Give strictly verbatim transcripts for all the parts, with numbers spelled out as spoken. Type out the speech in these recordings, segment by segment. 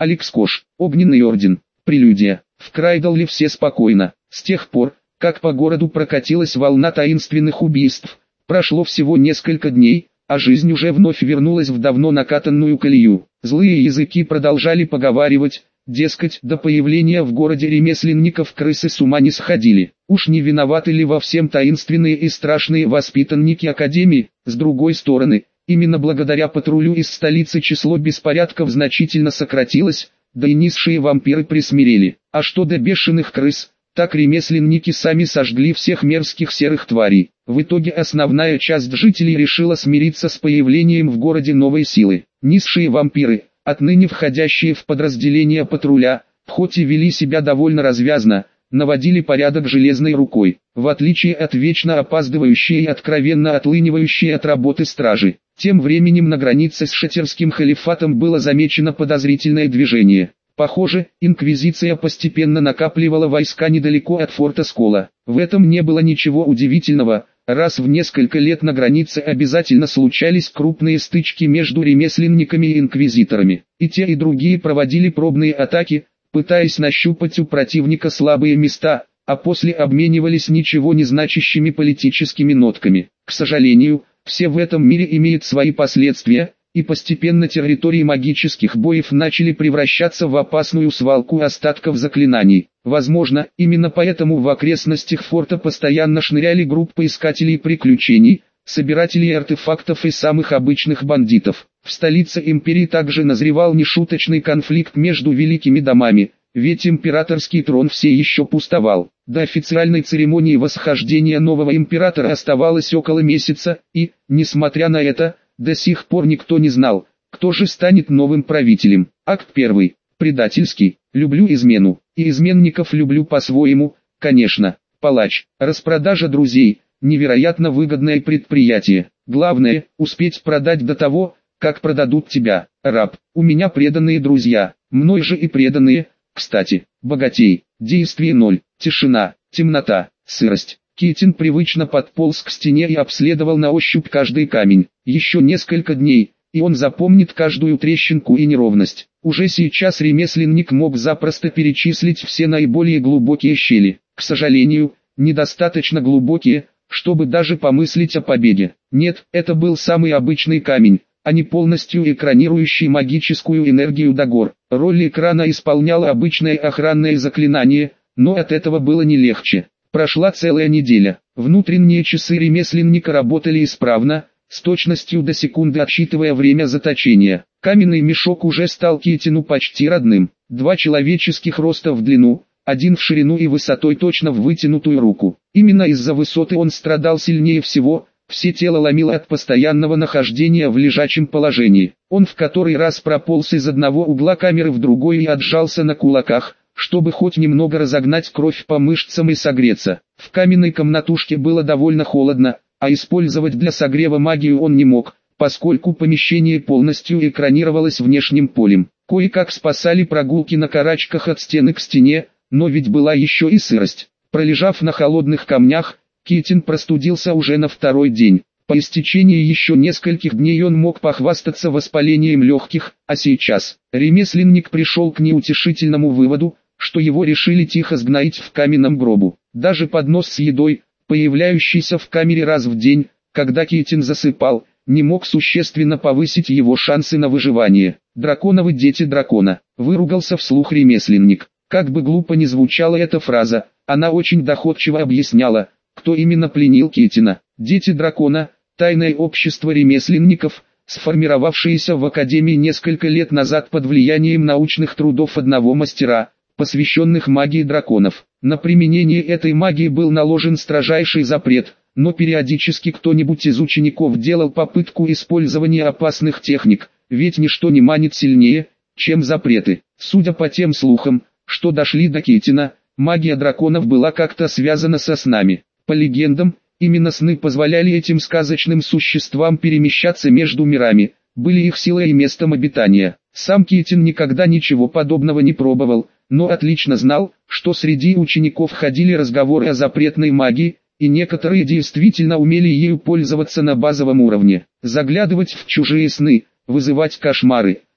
Алекс Кош. Огненный орден. Прелюдия. В Крайдалле все спокойно. С тех пор, как по городу прокатилась волна таинственных убийств, прошло всего несколько дней, а жизнь уже вновь вернулась в давно накатанную колею. Злые языки продолжали поговаривать, дескать, до появления в городе ремесленников крысы с ума не сходили. Уж не виноваты ли во всем таинственные и страшные воспитанники Академии? С другой стороны, именно благодаря патрулю из столицы число беспорядков значительно сократилось, да и низшие вампиры присмирели. А что до бешеных крыс, так ремесленники сами сожгли всех мерзких серых тварей. В итоге основная часть жителей решила смириться с появлением в городе новой силы. Низшие вампиры, отныне входящие в подразделение патруля, хоть и вели себя довольно развязно, наводили порядок железной рукой, в отличие от вечно опаздывающей и откровенно отлынивающей от работы стражи. Тем временем на границе с Шатерским халифатом было замечено подозрительное движение. Похоже, инквизиция постепенно накапливала войска недалеко от форта Скола. В этом не было ничего удивительного, раз в несколько лет на границе обязательно случались крупные стычки между ремесленниками и инквизиторами. И те и другие проводили пробные атаки, пытаясь нащупать у противника слабые места, а после обменивались ничего не значащими политическими нотками. К сожалению, все в этом мире имеют свои последствия, и постепенно территории магических боев начали превращаться в опасную свалку остатков заклинаний. Возможно, именно поэтому в окрестностях форта постоянно шныряли группы искателей приключений, собирателей артефактов и самых обычных бандитов. В столице империи также назревал нешуточный конфликт между великими домами, ведь императорский трон все еще пустовал. До официальной церемонии восхождения нового императора оставалось около месяца, и, несмотря на это, до сих пор никто не знал, кто же станет новым правителем. Акт первый. Предательский. Люблю измену, и изменников люблю по-своему, конечно. Палач. Распродажа друзей. Невероятно выгодное предприятие. Главное, успеть продать до того, как продадут тебя. Раб. У меня преданные друзья, мной же и преданные. Кстати, богатей. Действие ноль. Тишина, темнота, сырость. Китин привычно подполз к стене и обследовал на ощупь каждый камень. Еще несколько дней, и он запомнит каждую трещинку и неровность. Уже сейчас ремесленник мог запросто перечислить все наиболее глубокие щели. К сожалению, недостаточно глубокие, чтобы даже помыслить о побеге. Нет, это был самый обычный камень, а не полностью экранирующий магическую энергию до гор. Роль экрана исполняло обычное охранное заклинание, но от этого было не легче. Прошла целая неделя. Внутренние часы ремесленника работали исправно, с точностью до секунды отсчитывая время заточения. Каменный мешок уже стал Китину почти родным. Два человеческих роста в длину, один в ширину и высотой точно в вытянутую руку. Именно из-за высоты он страдал сильнее всего, все тело ломило от постоянного нахождения в лежачем положении. Он в который раз прополз из одного угла камеры в другой и отжался на кулаках, чтобы хоть немного разогнать кровь по мышцам и согреться. В каменной комнатушке было довольно холодно, а использовать для согрева магию он не мог, поскольку помещение полностью экранировалось внешним полем. Кое-как спасали прогулки на карачках от стены к стене, но ведь была еще и сырость. Пролежав на холодных камнях, Китин простудился уже на второй день. По истечении еще нескольких дней он мог похвастаться воспалением легких, а сейчас ремесленник пришел к неутешительному выводу, что его решили тихо сгноить в каменном гробу. Даже поднос с едой, появляющийся в камере раз в день, когда Китин засыпал, не мог существенно повысить его шансы на выживание. «Драконовы дети дракона», — выругался вслух ремесленник. Как бы глупо ни звучала эта фраза, она очень доходчиво объясняла, кто именно пленил Китина. Дети дракона, тайное общество ремесленников, сформировавшееся в Академии несколько лет назад под влиянием научных трудов одного мастера, посвященных магии драконов. На применение этой магии был наложен строжайший запрет, но периодически кто-нибудь из учеников делал попытку использования опасных техник, ведь ничто не манит сильнее, чем запреты. Судя по тем слухам, что дошли до Китина, магия драконов была как-то связана со снами. По легендам, именно сны позволяли этим сказочным существам перемещаться между мирами, были их силой и местом обитания. Сам Китин никогда ничего подобного не пробовал, но отлично знал, что среди учеников ходили разговоры о запретной магии, и некоторые действительно умели ею пользоваться на базовом уровне. Заглядывать в чужие сны, вызывать кошмары,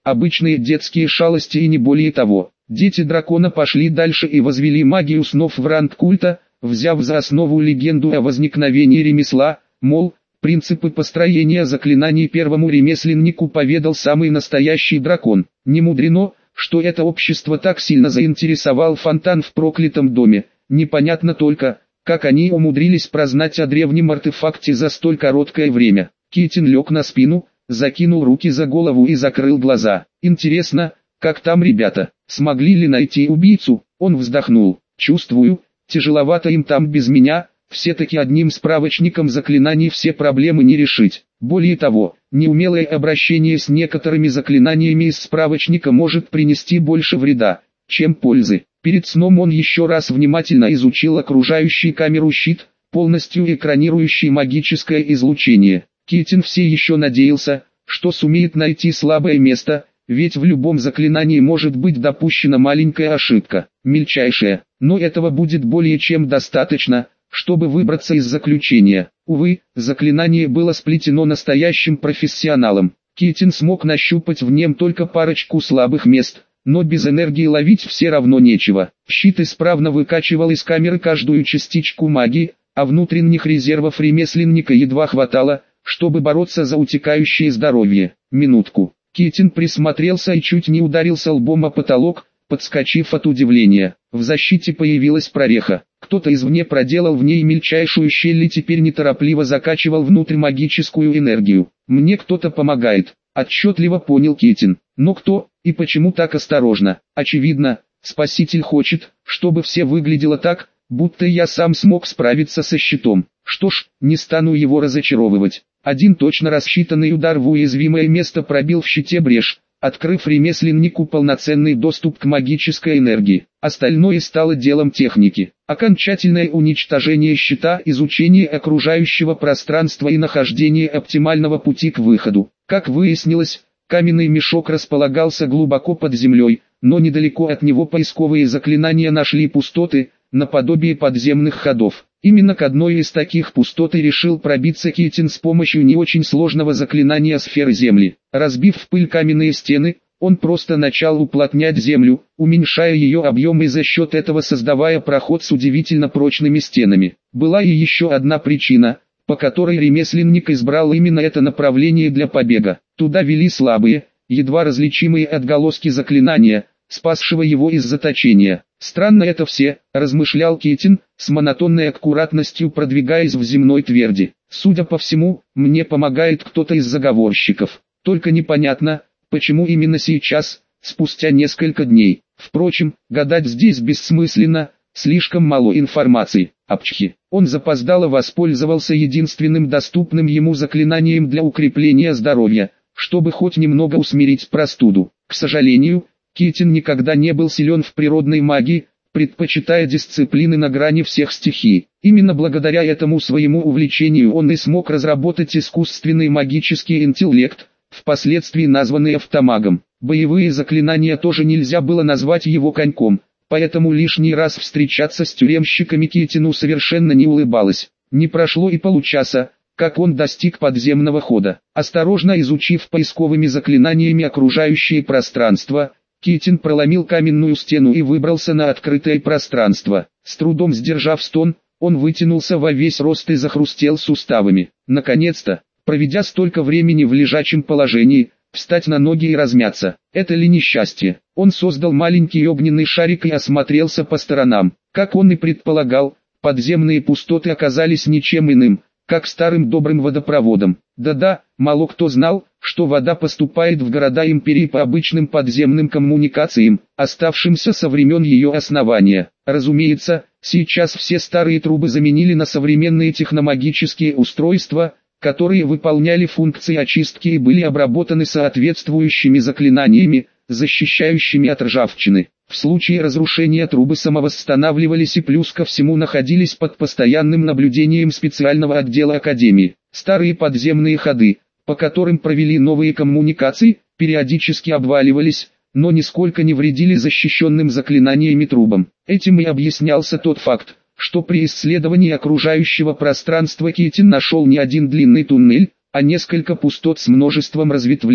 обычные детские шалости и не более того. Дети дракона пошли дальше и возвели магию снов в ранг культа, взяв за основу легенду о возникновении ремесла, мол, принципы построения заклинаний первому ремесленнику поведал самый настоящий дракон. Не мудрено, что это общество так сильно заинтересовал фонтан в проклятом доме. Непонятно только, как они умудрились прознать о древнем артефакте за столь короткое время. Китин лег на спину, закинул руки за голову и закрыл глаза. Интересно, как там ребята, смогли ли найти убийцу? Он вздохнул. Чувствую, тяжеловато им там без меня, все-таки одним справочником заклинаний все проблемы не решить. Более того, неумелое обращение с некоторыми заклинаниями из справочника может принести больше вреда, чем пользы. Перед сном он еще раз внимательно изучил окружающий камеру щит, полностью экранирующий магическое излучение. Китин все еще надеялся, что сумеет найти слабое место, ведь в любом заклинании может быть допущена маленькая ошибка, мельчайшая, но этого будет более чем достаточно, чтобы выбраться из заключения. Увы, заклинание было сплетено настоящим профессионалом. Китин смог нащупать в нем только парочку слабых мест, но без энергии ловить все равно нечего. Щит исправно выкачивал из камеры каждую частичку магии, а внутренних резервов ремесленника едва хватало, чтобы бороться за утекающее здоровье. Минутку. Китин присмотрелся и чуть не ударился лбом о потолок, подскочив от удивления. В защите появилась прореха. Кто-то извне проделал в ней мельчайшую щель и теперь неторопливо закачивал внутрь магическую энергию. «Мне кто-то помогает», — отчетливо понял Китин. Но кто и почему так осторожно? Очевидно, Спаситель хочет, чтобы все выглядело так, будто я сам смог справиться со щитом. Что ж, не стану его разочаровывать. Один точно рассчитанный удар в уязвимое место пробил в щите брешь, открыв ремесленнику полноценный доступ к магической энергии. Остальное стало делом техники. Окончательное уничтожение щита, изучение окружающего пространства и нахождение оптимального пути к выходу. Как выяснилось, каменный мешок располагался глубоко под землей, но недалеко от него поисковые заклинания нашли пустоты, наподобие подземных ходов. Именно к одной из таких пустот и решил пробиться Китин с помощью не очень сложного заклинания сферы земли. Разбив в пыль каменные стены, он просто начал уплотнять землю, уменьшая ее объем и за счет этого создавая проход с удивительно прочными стенами. Была и еще одна причина, по которой ремесленник избрал именно это направление для побега. Туда вели слабые, едва различимые отголоски заклинания, спасшего его из заточения. «Странно это все», — размышлял Китин, с монотонной аккуратностью продвигаясь в земной тверди. «Судя по всему, мне помогает кто-то из заговорщиков. Только непонятно, почему именно сейчас, спустя несколько дней. Впрочем, гадать здесь бессмысленно, слишком мало информации». Апчхи. Он запоздало воспользовался единственным доступным ему заклинанием для укрепления здоровья, чтобы хоть немного усмирить простуду. К сожалению, Китин никогда не был силен в природной магии, предпочитая дисциплины на грани всех стихий. Именно благодаря этому своему увлечению он и смог разработать искусственный магический интеллект, впоследствии названный автомагом. Боевые заклинания тоже нельзя было назвать его коньком, поэтому лишний раз встречаться с тюремщиками Китину совершенно не улыбалось. Не прошло и получаса, как он достиг подземного хода. Осторожно изучив поисковыми заклинаниями окружающее пространство, Китин проломил каменную стену и выбрался на открытое пространство. С трудом сдержав стон, он вытянулся во весь рост и захрустел суставами. Наконец-то, проведя столько времени в лежачем положении, встать на ноги и размяться. Это ли несчастье? Он создал маленький огненный шарик и осмотрелся по сторонам. Как он и предполагал, подземные пустоты оказались ничем иным, как старым добрым водопроводом. Да-да, мало кто знал, что вода поступает в города империи по обычным подземным коммуникациям, оставшимся со времен ее основания. Разумеется, сейчас все старые трубы заменили на современные техномагические устройства, которые выполняли функции очистки и были обработаны соответствующими заклинаниями, защищающими от ржавчины. В случае разрушения трубы самовосстанавливались и плюс ко всему находились под постоянным наблюдением специального отдела Академии. Старые подземные ходы, по которым провели новые коммуникации, периодически обваливались, но нисколько не вредили защищенным заклинаниями трубам. Этим и объяснялся тот факт, что при исследовании окружающего пространства Китин нашел не один длинный туннель, а несколько пустот с множеством разветвлений.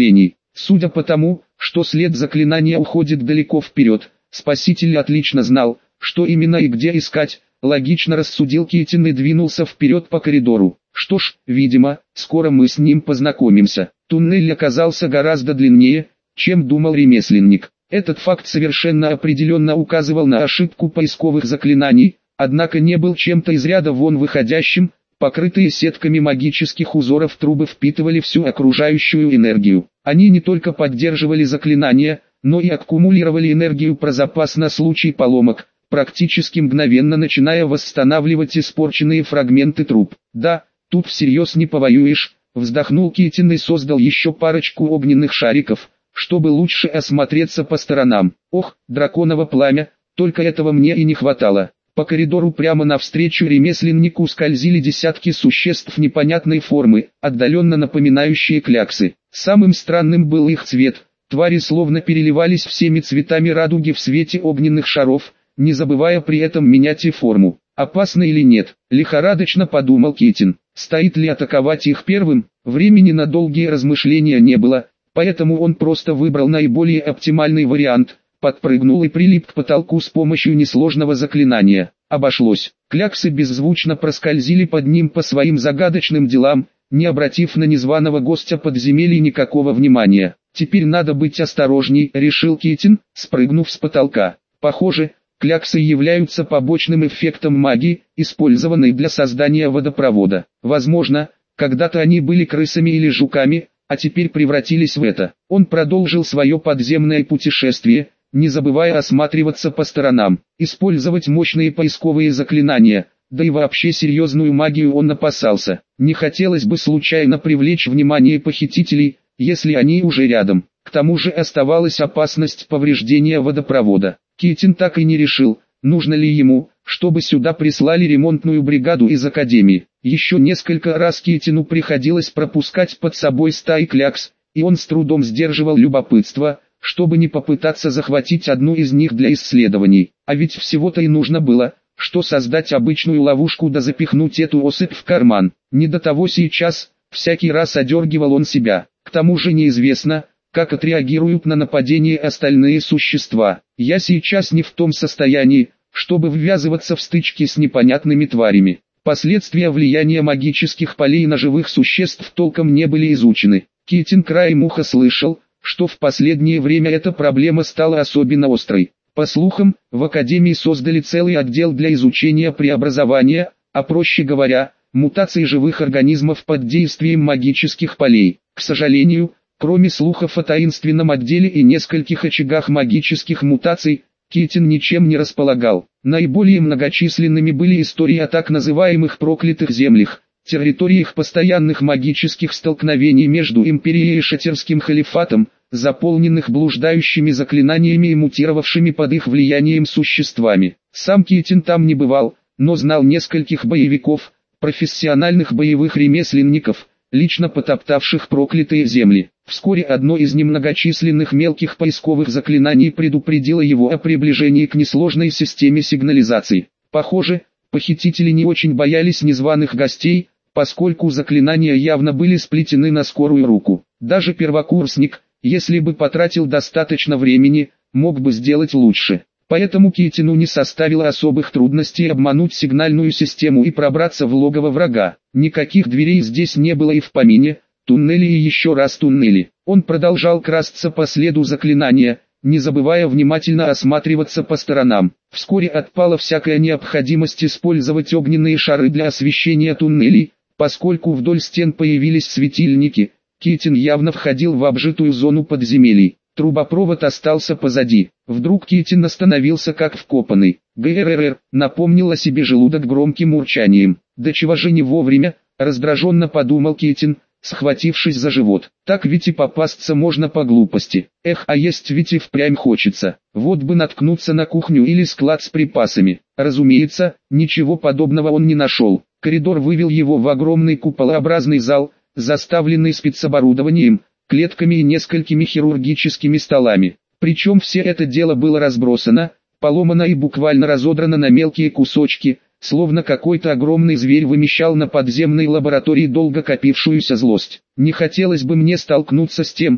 Судя по тому, что след заклинания уходит далеко вперед, Спаситель отлично знал, что именно и где искать. Логично рассудил Китин и двинулся вперед по коридору. Что ж, видимо, скоро мы с ним познакомимся. Туннель оказался гораздо длиннее, чем думал ремесленник. Этот факт совершенно определенно указывал на ошибку поисковых заклинаний, однако не был чем-то из ряда вон выходящим. Покрытые сетками магических узоров трубы впитывали всю окружающую энергию. Они не только поддерживали заклинания, но и аккумулировали энергию про запас на случай поломок, практически мгновенно начиная восстанавливать испорченные фрагменты труб. Да, тут всерьез не повоюешь, вздохнул Китин и создал еще парочку огненных шариков, чтобы лучше осмотреться по сторонам. Ох, драконово пламя, только этого мне и не хватало. По коридору прямо навстречу ремесленнику скользили десятки существ непонятной формы, отдаленно напоминающие кляксы. Самым странным был их цвет. Твари словно переливались всеми цветами радуги в свете огненных шаров, не забывая при этом менять и форму. Опасно или нет, лихорадочно подумал Китин. Стоит ли атаковать их первым? Времени на долгие размышления не было, поэтому он просто выбрал наиболее оптимальный вариант. Подпрыгнул и прилип к потолку с помощью несложного заклинания. Обошлось. Кляксы беззвучно проскользили под ним по своим загадочным делам, не обратив на незваного гостя подземелья никакого внимания. Теперь надо быть осторожней, решил Китин, спрыгнув с потолка. Похоже, кляксы являются побочным эффектом магии, использованной для создания водопровода. Возможно, когда-то они были крысами или жуками, а теперь превратились в это. Он продолжил свое подземное путешествие, не забывая осматриваться по сторонам, использовать мощные поисковые заклинания, да и вообще серьезную магию он опасался. Не хотелось бы случайно привлечь внимание похитителей, если они уже рядом. К тому же оставалась опасность повреждения водопровода. Китин так и не решил, нужно ли ему, чтобы сюда прислали ремонтную бригаду из Академии. Еще несколько раз Китину приходилось пропускать под собой стаи клякс, и он с трудом сдерживал любопытство, чтобы не попытаться захватить одну из них для исследований. А ведь всего-то и нужно было, что создать обычную ловушку да запихнуть эту особь в карман. Не до того сейчас, всякий раз одергивал он себя. К тому же неизвестно, как отреагируют на нападение остальные существа. Я сейчас не в том состоянии, чтобы ввязываться в стычки с непонятными тварями. Последствия влияния магических полей на живых существ толком не были изучены. Китин краем уха слышал, что в последнее время эта проблема стала особенно острой. По слухам, в Академии создали целый отдел для изучения преобразования, а проще говоря, мутаций живых организмов под действием магических полей. К сожалению, кроме слухов о таинственном отделе и нескольких очагах магических мутаций, Китин ничем не располагал. Наиболее многочисленными были истории о так называемых проклятых землях, территориях постоянных магических столкновений между Империей и Шатерским халифатом, заполненных блуждающими заклинаниями и мутировавшими под их влиянием существами. Сам Китин там не бывал, но знал нескольких боевиков, профессиональных боевых ремесленников, лично потоптавших проклятые земли. Вскоре одно из немногочисленных мелких поисковых заклинаний предупредило его о приближении к несложной системе сигнализации. Похоже, похитители не очень боялись незваных гостей, поскольку заклинания явно были сплетены на скорую руку. Даже первокурсник, если бы потратил достаточно времени, мог бы сделать лучше. Поэтому Китину не составило особых трудностей обмануть сигнальную систему и пробраться в логово врага. Никаких дверей здесь не было и в помине, туннели и еще раз туннели. Он продолжал красться по следу заклинания, не забывая внимательно осматриваться по сторонам. Вскоре отпала всякая необходимость использовать огненные шары для освещения туннелей, поскольку вдоль стен появились светильники. Китин явно входил в обжитую зону подземелий. Трубопровод остался позади. Вдруг Китин остановился как вкопанный. ГРР, напомнил о себе желудок громким урчанием. Да чего же не вовремя, раздраженно подумал Китин, схватившись за живот. Так ведь и попасться можно по глупости. Эх, а есть ведь и впрямь хочется. Вот бы наткнуться на кухню или склад с припасами. Разумеется, ничего подобного он не нашел. Коридор вывел его в огромный куполообразный зал, заставленный спецоборудованием, клетками и несколькими хирургическими столами. Причем все это дело было разбросано, поломано и буквально разодрано на мелкие кусочки, словно какой-то огромный зверь вымещал на подземной лаборатории долго копившуюся злость. Не хотелось бы мне столкнуться с тем, кто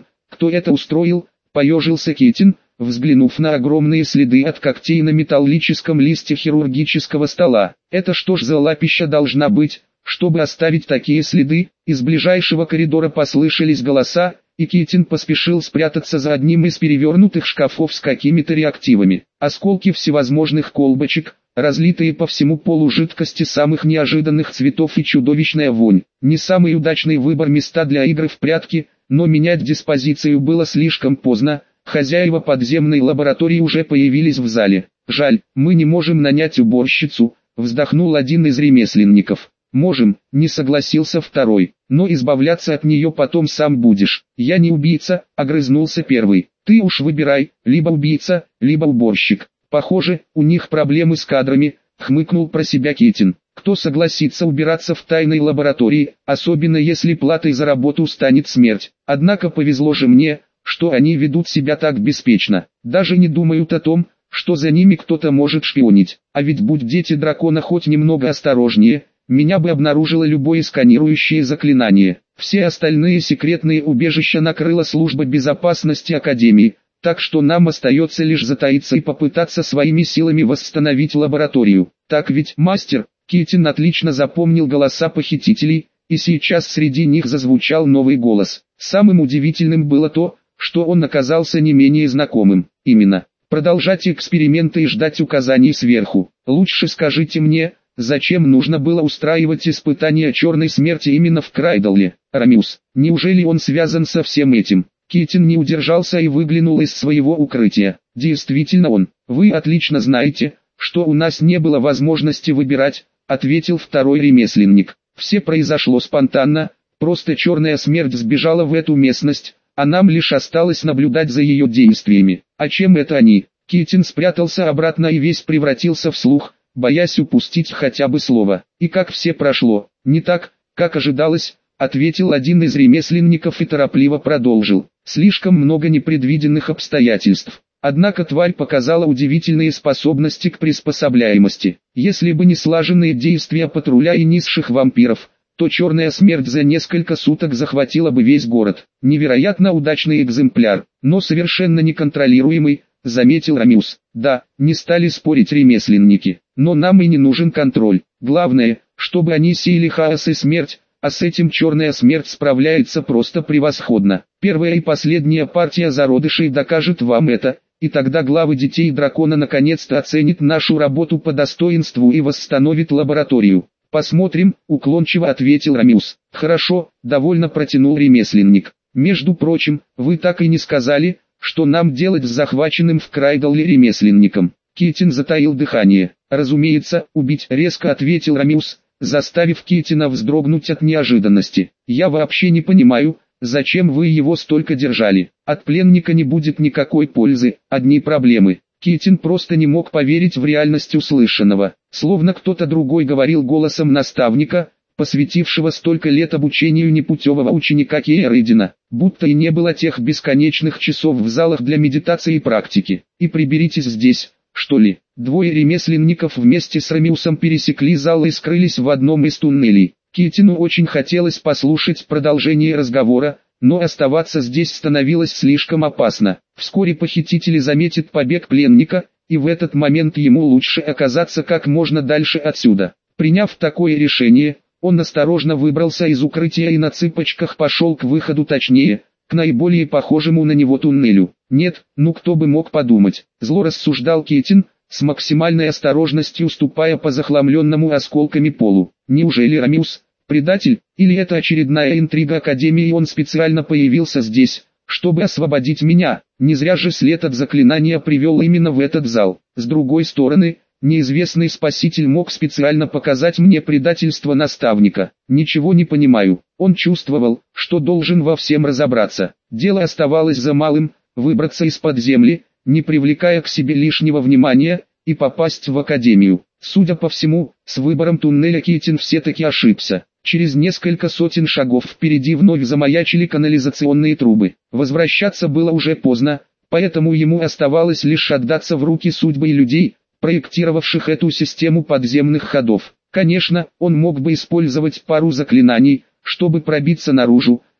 кто это устроил?» — поежился Китин, взглянув на огромные следы от когтей на металлическом листе хирургического стола. «Это что ж за лапища должна быть, чтобы оставить такие следы?» Из ближайшего коридора послышались голоса, и Китин поспешил спрятаться за одним из перевернутых шкафов с какими-то реактивами. Осколки всевозможных колбочек, разлитые по всему полу жидкости самых неожиданных цветов и чудовищная вонь. Не самый удачный выбор места для игры в прятки, но менять диспозицию было слишком поздно. Хозяева подземной лаборатории уже появились в зале. «Жаль, мы не можем нанять уборщицу», — вздохнул один из ремесленников. «Можем», — не согласился второй, — «но избавляться от нее потом сам будешь». «Я не убийца», — огрызнулся первый. «Ты уж выбирай, либо убийца, либо уборщик». «Похоже, у них проблемы с кадрами», — хмыкнул про себя Китин. «Кто согласится убираться в тайной лаборатории, особенно если платой за работу станет смерть? Однако повезло же мне, что они ведут себя так беспечно, даже не думают о том, что за ними кто-то может шпионить. А ведь будь дети дракона хоть немного осторожнее, меня бы обнаружило любое сканирующее заклинание. Все остальные секретные убежища накрыла служба безопасности Академии, так что нам остается лишь затаиться и попытаться своими силами восстановить лабораторию. Так ведь, мастер?» Китин отлично запомнил голоса похитителей, и сейчас среди них зазвучал новый голос. Самым удивительным было то, что он оказался не менее знакомым. Именно. «Продолжать эксперименты и ждать указаний сверху. Лучше скажите мне, зачем нужно было устраивать испытания черной смерти именно в Крайдалле, Рамиус? Неужели он связан со всем этим?» Китин не удержался и выглянул из своего укрытия. «Действительно он. Вы отлично знаете, что у нас не было возможности выбирать», — ответил второй ремесленник. «Все произошло спонтанно, просто черная смерть сбежала в эту местность, а нам лишь осталось наблюдать за ее действиями». «А чем это они?» Китин спрятался обратно и весь превратился в слух, боясь упустить хотя бы слово. «И как все прошло?» «Не так, как ожидалось», — ответил один из ремесленников и торопливо продолжил. «Слишком много непредвиденных обстоятельств. Однако тварь показала удивительные способности к приспособляемости. Если бы не слаженные действия патруля и низших вампиров, то черная смерть за несколько суток захватила бы весь город. Невероятно удачный экземпляр, но совершенно неконтролируемый», — заметил Рамиус. «Да, не стали спорить ремесленники, но нам и не нужен контроль. Главное, чтобы они сеяли хаос и смерть, а с этим черная смерть справляется просто превосходно. Первая и последняя партия зародышей докажет вам это, и тогда главы детей дракона наконец-то оценит нашу работу по достоинству и восстановит лабораторию». «Посмотрим», — уклончиво ответил Рамиус. «Хорошо», — довольно протянул ремесленник. «Между прочим, вы так и не сказали, что нам делать с захваченным в Крайдалле ремесленником». Китин затаил дыхание. «Разумеется, убить», — резко ответил Рамиус, заставив Китина вздрогнуть от неожиданности. «Я вообще не понимаю, зачем вы его столько держали? От пленника не будет никакой пользы, одни проблемы». Китин просто не мог поверить в реальность услышанного. Словно кто-то другой говорил голосом наставника, посвятившего столько лет обучению непутевого ученика Кейридина, будто и не было тех бесконечных часов в залах для медитации и практики. «И приберитесь здесь, что ли?» Двое ремесленников вместе с Рамиусом пересекли зал и скрылись в одном из туннелей. Китину очень хотелось послушать продолжение разговора, но оставаться здесь становилось слишком опасно. Вскоре похитители заметят побег пленника, и в этот момент ему лучше оказаться как можно дальше отсюда. Приняв такое решение, он осторожно выбрался из укрытия и на цыпочках пошел к выходу, точнее, к наиболее похожему на него туннелю. «Нет, ну кто бы мог подумать», — зло рассуждал Китин, с максимальной осторожностью ступая по захламленному осколками полу. «Неужели Рамиус предатель, или это очередная интрига Академии, и он специально появился здесь, чтобы освободить меня? Не зря же след от заклинания привел именно в этот зал. С другой стороны, неизвестный спаситель мог специально показать мне предательство наставника. Ничего не понимаю». Он чувствовал, что должен во всем разобраться. Дело оставалось за малым — выбраться из-под земли, не привлекая к себе лишнего внимания, и попасть в Академию. Судя по всему, с выбором туннеля Китин все-таки ошибся. Через несколько сотен шагов впереди вновь замаячили канализационные трубы. Возвращаться было уже поздно, поэтому ему оставалось лишь отдаться в руки судьбы и людей, проектировавших эту систему подземных ходов. Конечно, он мог бы использовать пару заклинаний, чтобы пробиться наружу,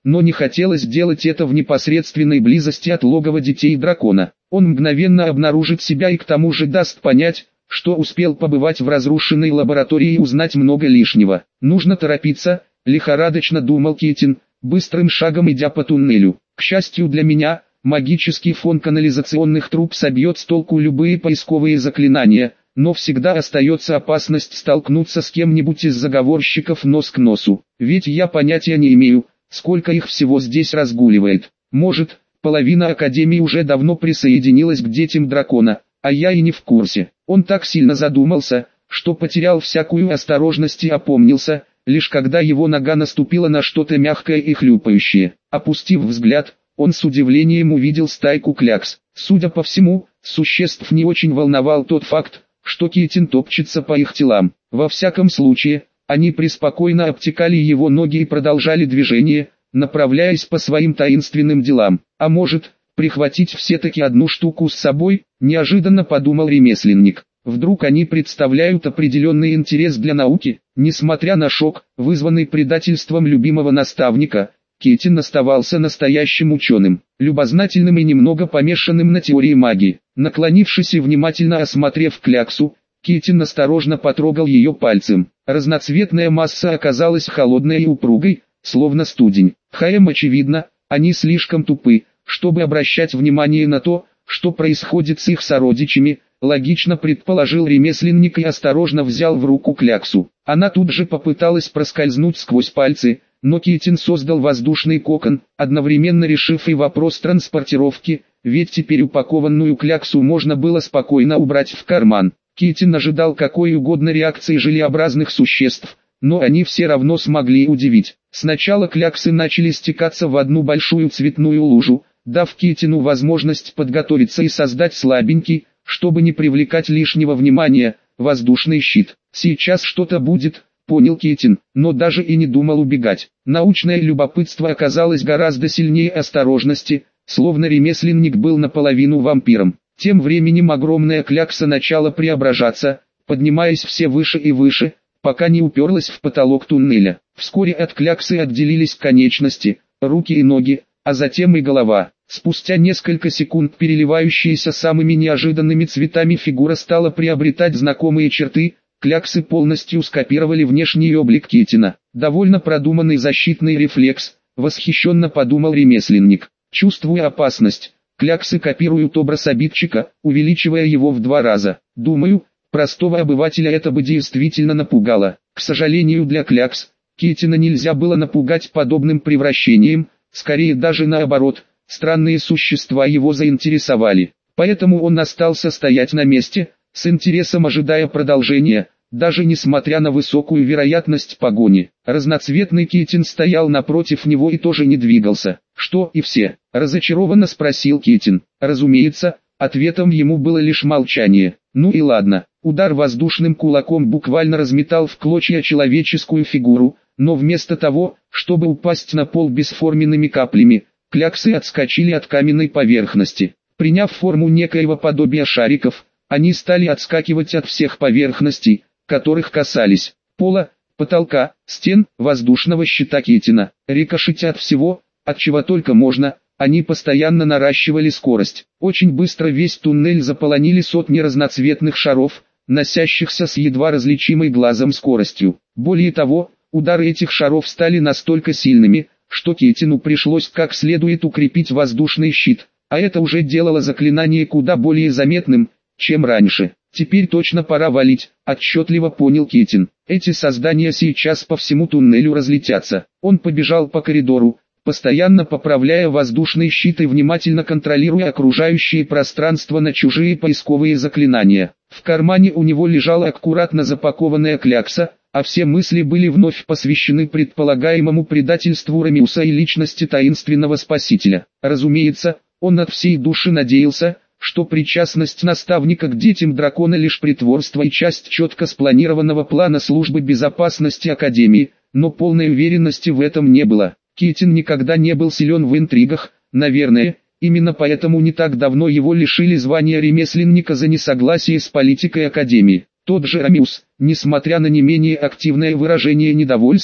но не хотелось делать это в непосредственной близости от логова детей дракона. Он мгновенно обнаружит себя и к тому же даст понять, что успел побывать в разрушенной лаборатории и узнать много лишнего. Нужно торопиться, лихорадочно думал Китин, быстрым шагом идя по туннелю. К счастью для меня, магический фон канализационных труб собьет с толку любые поисковые заклинания, но всегда остается опасность столкнуться с кем-нибудь из заговорщиков нос к носу. Ведь я понятия не имею, сколько их всего здесь разгуливает. Может, половина Академии уже давно присоединилась к детям дракона, а я и не в курсе. Он так сильно задумался, что потерял всякую осторожность и опомнился, лишь когда его нога наступила на что-то мягкое и хлюпающее. Опустив взгляд, он с удивлением увидел стайку клякс. Судя по всему, существ не очень волновал тот факт, что Китин топчется по их телам. Во всяком случае, они преспокойно обтекали его ноги и продолжали движение, направляясь по своим таинственным делам. А может, прихватить все-таки одну штуку с собой, неожиданно подумал ремесленник. Вдруг они представляют определенный интерес для науки. Несмотря на шок, вызванный предательством любимого наставника, Китин оставался настоящим ученым, любознательным и немного помешанным на теории магии. Наклонившись и внимательно осмотрев кляксу, Китин осторожно потрогал ее пальцем. Разноцветная масса оказалась холодной и упругой, словно студень. Хаем очевидно, они слишком тупы, чтобы обращать внимание на то, что происходит с их сородичами, логично предположил ремесленник и осторожно взял в руку кляксу. Она тут же попыталась проскользнуть сквозь пальцы, но Китин создал воздушный кокон, одновременно решив и вопрос транспортировки, ведь теперь упакованную кляксу можно было спокойно убрать в карман. Китин ожидал какой угодно реакции желеобразных существ, но они все равно смогли удивить. Сначала кляксы начали стекаться в одну большую цветную лужу, дав Китину возможность подготовиться и создать слабенький, чтобы не привлекать лишнего внимания, воздушный щит. Сейчас что-то будет, понял Китин, но даже и не думал убегать. Научное любопытство оказалось гораздо сильнее осторожности, словно ремесленник был наполовину вампиром. Тем временем огромная клякса начала преображаться, поднимаясь все выше и выше, пока не уперлась в потолок туннеля. Вскоре от кляксы отделились конечности, руки и ноги, а затем и голова. Спустя несколько секунд переливающаяся самыми неожиданными цветами фигура стала приобретать знакомые черты. Кляксы полностью скопировали внешний облик Китина. Довольно продуманный защитный рефлекс, восхищенно подумал ремесленник. Чувствуя опасность, кляксы копируют образ обидчика, увеличивая его в два раза. Думаю, простого обывателя это бы действительно напугало. К сожалению для клякс, Китина нельзя было напугать подобным превращением, скорее даже наоборот, странные существа его заинтересовали. Поэтому он остался стоять на месте, с интересом ожидая продолжения, даже несмотря на высокую вероятность погони. Разноцветный Китин стоял напротив него и тоже не двигался. «Что и все?» – разочарованно спросил Китин. Разумеется, ответом ему было лишь молчание. Ну и ладно. Удар воздушным кулаком буквально разметал в клочья человеческую фигуру, но вместо того, чтобы упасть на пол бесформенными каплями, кляксы отскочили от каменной поверхности. Приняв форму некоего подобия шариков, они стали отскакивать от всех поверхностей, которых касались: пола, потолка, стен, воздушного щита Китина. Рикошетя от всего, от чего только можно, они постоянно наращивали скорость. Очень быстро весь туннель заполонили сотни разноцветных шаров, носящихся с едва различимой глазом скоростью. Более того, удары этих шаров стали настолько сильными, что Китину пришлось как следует укрепить воздушный щит, а это уже делало заклинание куда более заметным, чем раньше. Теперь точно пора валить, отчетливо понял Китин. Эти создания сейчас по всему туннелю разлетятся. Он побежал по коридору, постоянно поправляя воздушный щит и внимательно контролируя окружающее пространство на чужие поисковые заклинания. В кармане у него лежала аккуратно запакованная клякса, а все мысли были вновь посвящены предполагаемому предательству Ромеуса и личности таинственного спасителя. Разумеется, он от всей души надеялся, что причастность наставника к детям дракона лишь притворство и часть четко спланированного плана службы безопасности Академии, но полной уверенности в этом не было. Китин никогда не был силен в интригах, наверное, именно поэтому не так давно его лишили звания ремесленника за несогласие с политикой Академии. Тот же Ромеус, несмотря на не менее активное выражение недовольства,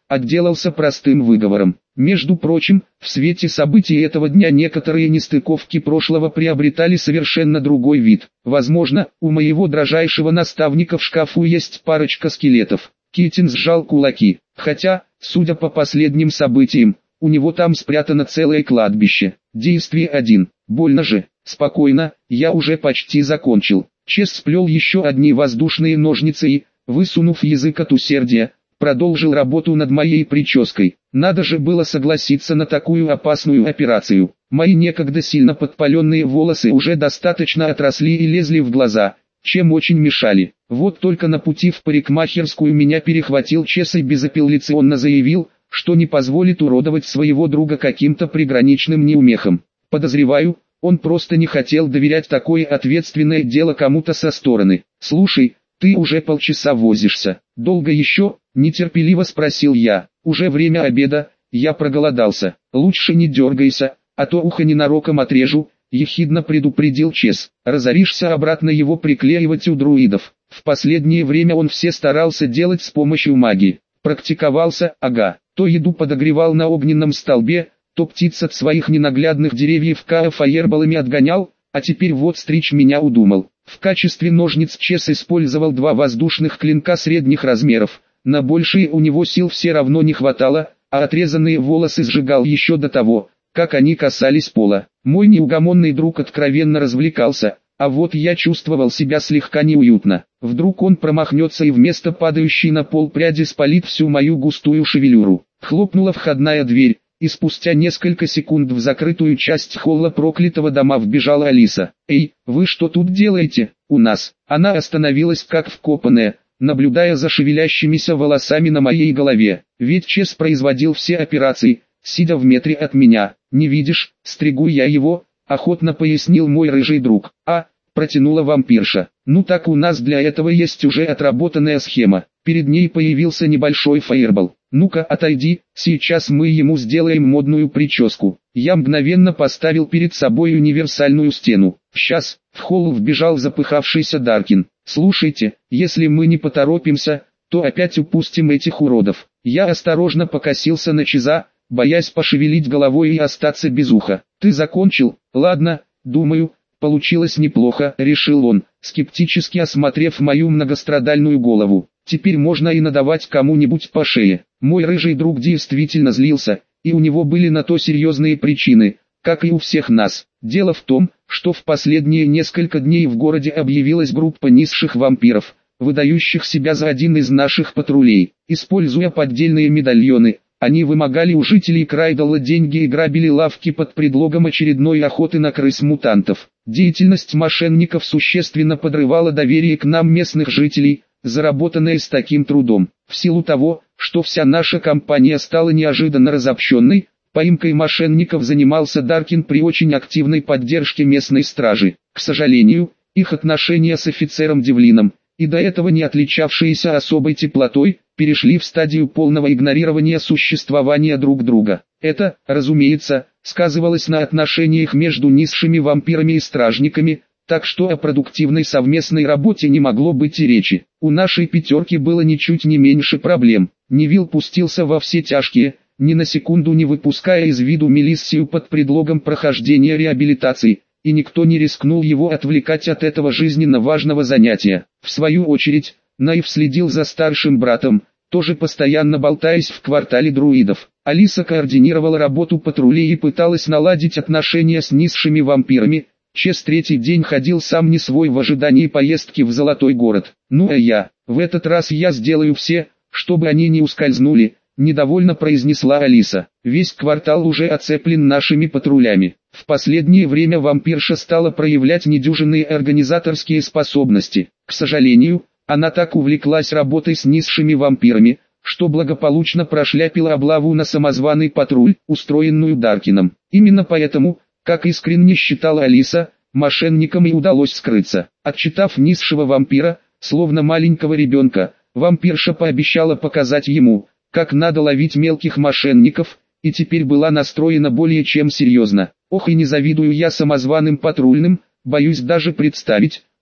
отделался простым выговором. Между прочим, в свете событий этого дня некоторые нестыковки прошлого приобретали совершенно другой вид. Возможно, у моего дрожайшего наставника в шкафу есть парочка скелетов. Китин сжал кулаки. Хотя, судя по последним событиям, у него там спрятано целое кладбище. Действие один. Больно же. Спокойно, я уже почти закончил. Чес сплел еще одни воздушные ножницы и, высунув язык от усердия, продолжил работу над моей прической. Надо же было согласиться на такую опасную операцию. Мои некогда сильно подпаленные волосы уже достаточно отросли и лезли в глаза, чем очень мешали. Вот только на пути в парикмахерскую меня перехватил Чес и безапелляционно заявил, что не позволит уродовать своего друга каким-то приграничным неумехом. Подозреваю, он просто не хотел доверять такое ответственное дело кому-то со стороны. «Слушай, ты уже полчаса возишься. Долго еще?» – нетерпеливо спросил я. «Уже время обеда, я проголодался. Лучше не дергайся, а то ухо ненароком отрежу», – ехидно предупредил Чес. «Разоришься обратно его приклеивать у друидов». В последнее время он все старался делать с помощью магии. Практиковался, ага, то еду подогревал на огненном столбе, то птиц от своих ненаглядных деревьев Каа фаерболами отгонял, а теперь вот стричь меня удумал. В качестве ножниц Чес использовал два воздушных клинка средних размеров, на большие у него сил все равно не хватало, а отрезанные волосы сжигал еще до того, как они касались пола. Мой неугомонный друг откровенно развлекался, а вот я чувствовал себя слегка неуютно. Вдруг он промахнется и вместо падающей на пол пряди спалит всю мою густую шевелюру. Хлопнула входная дверь, и спустя несколько секунд в закрытую часть холла проклятого дома вбежала Алиса. «Эй, вы что тут делаете, у нас?» Она остановилась как вкопанная, наблюдая за шевелящимися волосами на моей голове. Ведь Чес производил все операции, сидя в метре от меня. «Не видишь, стригу я его», — охотно пояснил мой рыжий друг. «А», — протянула вампирша. «Ну так у нас для этого есть уже отработанная схема». Перед ней появился небольшой фаербол. «Ну-ка отойди, сейчас мы ему сделаем модную прическу». Я мгновенно поставил перед собой универсальную стену. «Сейчас», — в холл вбежал запыхавшийся Даркин. «Слушайте, если мы не поторопимся, то опять упустим этих уродов». Я осторожно покосился на Чеза, боясь пошевелить головой и остаться без уха. «Ты закончил? Ладно, думаю, получилось неплохо», — решил он, скептически осмотрев мою многострадальную голову. «Теперь можно и надавать кому-нибудь по шее». Мой рыжий друг действительно злился, и у него были на то серьезные причины, как и у всех нас. Дело в том, что в последние несколько дней в городе объявилась группа низших вампиров, выдающих себя за один из наших патрулей. Используя поддельные медальоны, они вымогали у жителей Крайдала деньги и грабили лавки под предлогом очередной охоты на крыс-мутантов. Деятельность мошенников существенно подрывала доверие к нам местных жителей, заработанное с таким трудом. В силу того, что вся наша компания стала неожиданно разобщенной, поимкой мошенников занимался Даркин при очень активной поддержке местной стражи. К сожалению, их отношения с офицером Девлином, и до этого не отличавшиеся особой теплотой, перешли в стадию полного игнорирования существования друг друга. Это, разумеется, сказывалось на отношениях между низшими вампирами и стражниками, так что о продуктивной совместной работе не могло быть и речи. У нашей пятерки было ничуть не меньше проблем. Невилл пустился во все тяжкие, ни на секунду не выпуская из виду Мелиссию под предлогом прохождения реабилитации, и никто не рискнул его отвлекать от этого жизненно важного занятия. В свою очередь, Наив следил за старшим братом, тоже постоянно болтаясь в квартале друидов. Алиса координировала работу патрулей и пыталась наладить отношения с низшими вампирами. Чес третий день ходил сам не свой в ожидании поездки в Золотой город. «Ну а я, в этот раз я сделаю все, чтобы они не ускользнули», — недовольно произнесла Алиса. «Весь квартал уже оцеплен нашими патрулями». В последнее время вампирша стала проявлять недюжинные организаторские способности. К сожалению, она так увлеклась работой с низшими вампирами, что благополучно прошляпила облаву на самозваный патруль, устроенную Даркином. Именно поэтому, как искренне считала Алиса, мошенникам и удалось скрыться. Отчитав низшего вампира, словно маленького ребенка, вампирша пообещала показать ему, как надо ловить мелких мошенников, и теперь была настроена более чем серьезно. Ох, и не завидую я самозваным патрульным, боюсь даже представить,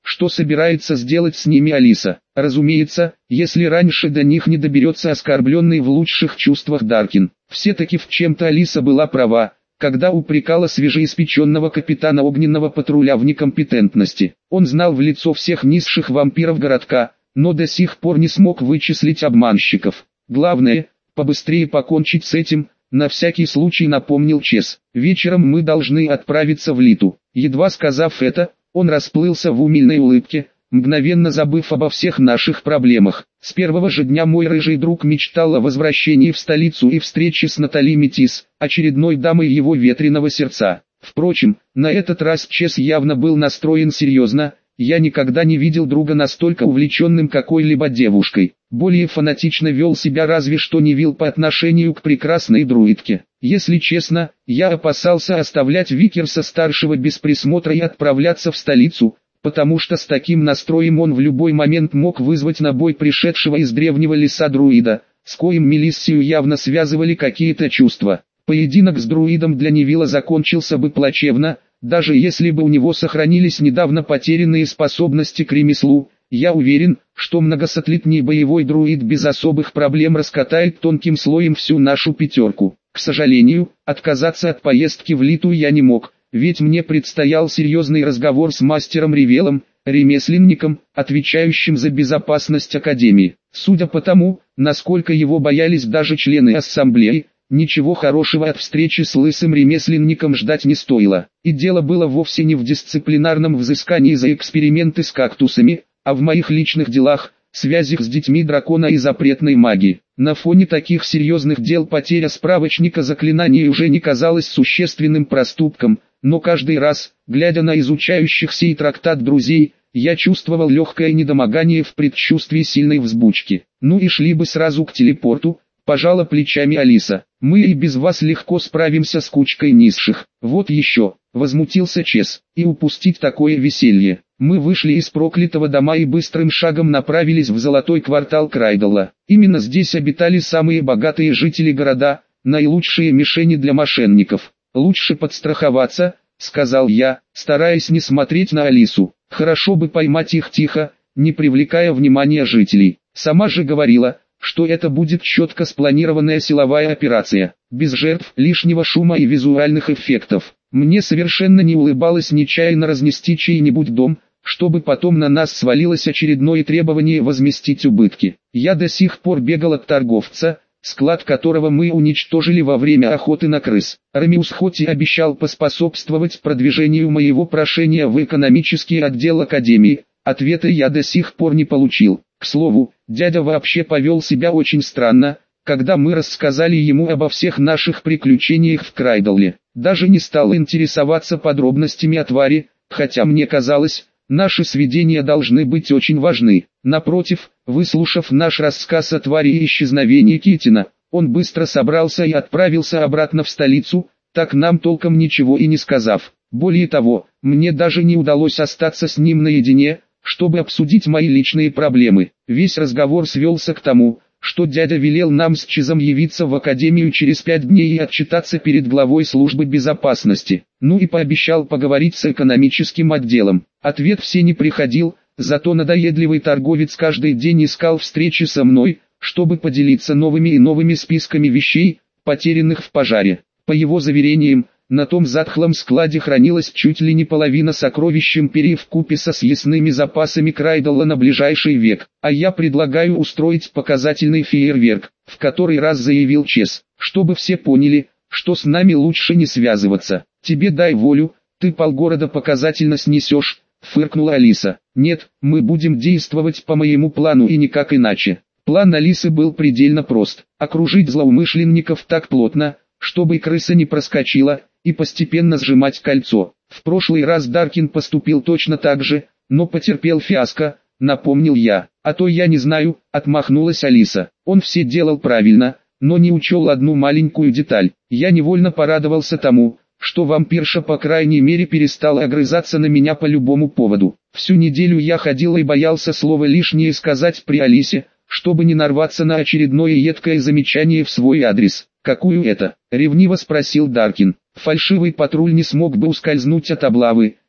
что собирается сделать с ними Алиса. Разумеется, если раньше до них не доберется оскорбленный в лучших чувствах Даркин. Все-таки в чем-то Алиса была права, когда упрекала свежеиспеченного капитана огненного патруля в некомпетентности. Он знал в лицо всех низших вампиров городка, но до сих пор не смог вычислить обманщиков. Главное, побыстрее покончить с этим, на всякий случай напомнил Чес. Вечером мы должны отправиться в Литу. Едва сказав это, он расплылся в умильной улыбке, мгновенно забыв обо всех наших проблемах. С первого же дня мой рыжий друг мечтал о возвращении в столицу и встрече с Натали Метис, очередной дамой его ветреного сердца. Впрочем, на этот раз Чес явно был настроен серьезно. Я никогда не видел друга настолько увлеченным какой-либо девушкой. Более фанатично вел себя разве что Невилл по отношению к прекрасной друидке. Если честно, я опасался оставлять Викерса-старшего без присмотра и отправляться в столицу, потому что с таким настроем он в любой момент мог вызвать на бой пришедшего из древнего леса друида, с коим Мелиссию явно связывали какие-то чувства. Поединок с друидом для Невилла закончился бы плачевно, даже если бы у него сохранились недавно потерянные способности к ремеслу. Я уверен, что многосотлетний боевой друид без особых проблем раскатает тонким слоем всю нашу пятерку. К сожалению, отказаться от поездки в Литу я не мог, ведь мне предстоял серьезный разговор с мастером Ревелом, ремесленником, отвечающим за безопасность Академии. Судя по тому, насколько его боялись даже члены ассамблеи, ничего хорошего от встречи с лысым ремесленником ждать не стоило. И дело было вовсе не в дисциплинарном взыскании за эксперименты с кактусами, а в моих личных делах, связях с детьми дракона и запретной магии. На фоне таких серьезных дел потеря справочника заклинаний уже не казалась существенным проступком, но каждый раз, глядя на изучающих сей трактат друзей, я чувствовал легкое недомогание в предчувствии сильной взбучки. Ну и шли бы сразу к телепорту, пожала плечами Алиса. Мы и без вас легко справимся с кучкой низших. Вот еще, возмутился Чес, и упустить такое веселье. Мы вышли из проклятого дома и быстрым шагом направились в золотой квартал Крайдалла. Именно здесь обитали самые богатые жители города, наилучшие мишени для мошенников. Лучше подстраховаться, сказал я, стараясь не смотреть на Алису. Хорошо бы поймать их тихо, не привлекая внимания жителей. Сама же говорила, что это будет четко спланированная силовая операция, без жертв, лишнего шума и визуальных эффектов. Мне совершенно не улыбалось нечаянно разнести чей-нибудь дом, чтобы потом на нас свалилось очередное требование возместить убытки. Я до сих пор бегал от торговца, склад которого мы уничтожили во время охоты на крыс. Рамиус хоть и обещал поспособствовать продвижению моего прошения в экономический отдел Академии, ответа я до сих пор не получил. К слову, дядя вообще повел себя очень странно, когда мы рассказали ему обо всех наших приключениях в Крайдалле. Даже не стал интересоваться подробностями о твари, хотя мне казалось, наши сведения должны быть очень важны. Напротив, выслушав наш рассказ о твари и исчезновении Китина, он быстро собрался и отправился обратно в столицу, так нам толком ничего и не сказав. Более того, мне даже не удалось остаться с ним наедине, чтобы обсудить мои личные проблемы. Весь разговор свелся к тому, что дядя велел нам с Чезом явиться в академию через пять дней и отчитаться перед главой службы безопасности. Ну и пообещал поговорить с экономическим отделом. Ответ все не приходил, зато надоедливый торговец каждый день искал встречи со мной, чтобы поделиться новыми и новыми списками вещей, потерянных в пожаре. По его заверениям, на том затхлом складе хранилась чуть ли не половина сокровищ империи вкупе со съестными запасами Крайдалла на ближайший век. А я предлагаю устроить показательный фейерверк, в который раз заявил Чес, чтобы все поняли, что с нами лучше не связываться. Тебе дай волю, ты полгорода показательно снесешь, фыркнула Алиса. Нет, мы будем действовать по моему плану и никак иначе. План Алисы был предельно прост. Окружить злоумышленников так плотно, чтобы крыса не проскочила, и постепенно сжимать кольцо. В прошлый раз Даркин поступил точно так же, но потерпел фиаско, напомнил я. А то я не знаю, отмахнулась Алиса. Он все делал правильно, но не учел одну маленькую деталь. Я невольно порадовался тому, что вампирша по крайней мере перестала огрызаться на меня по любому поводу. Всю неделю я ходил и боялся слова лишнее сказать при Алисе, чтобы не нарваться на очередное едкое замечание в свой адрес. «Какую это?» — ревниво спросил Даркин. «Фальшивый патруль не смог бы ускользнуть от облавы,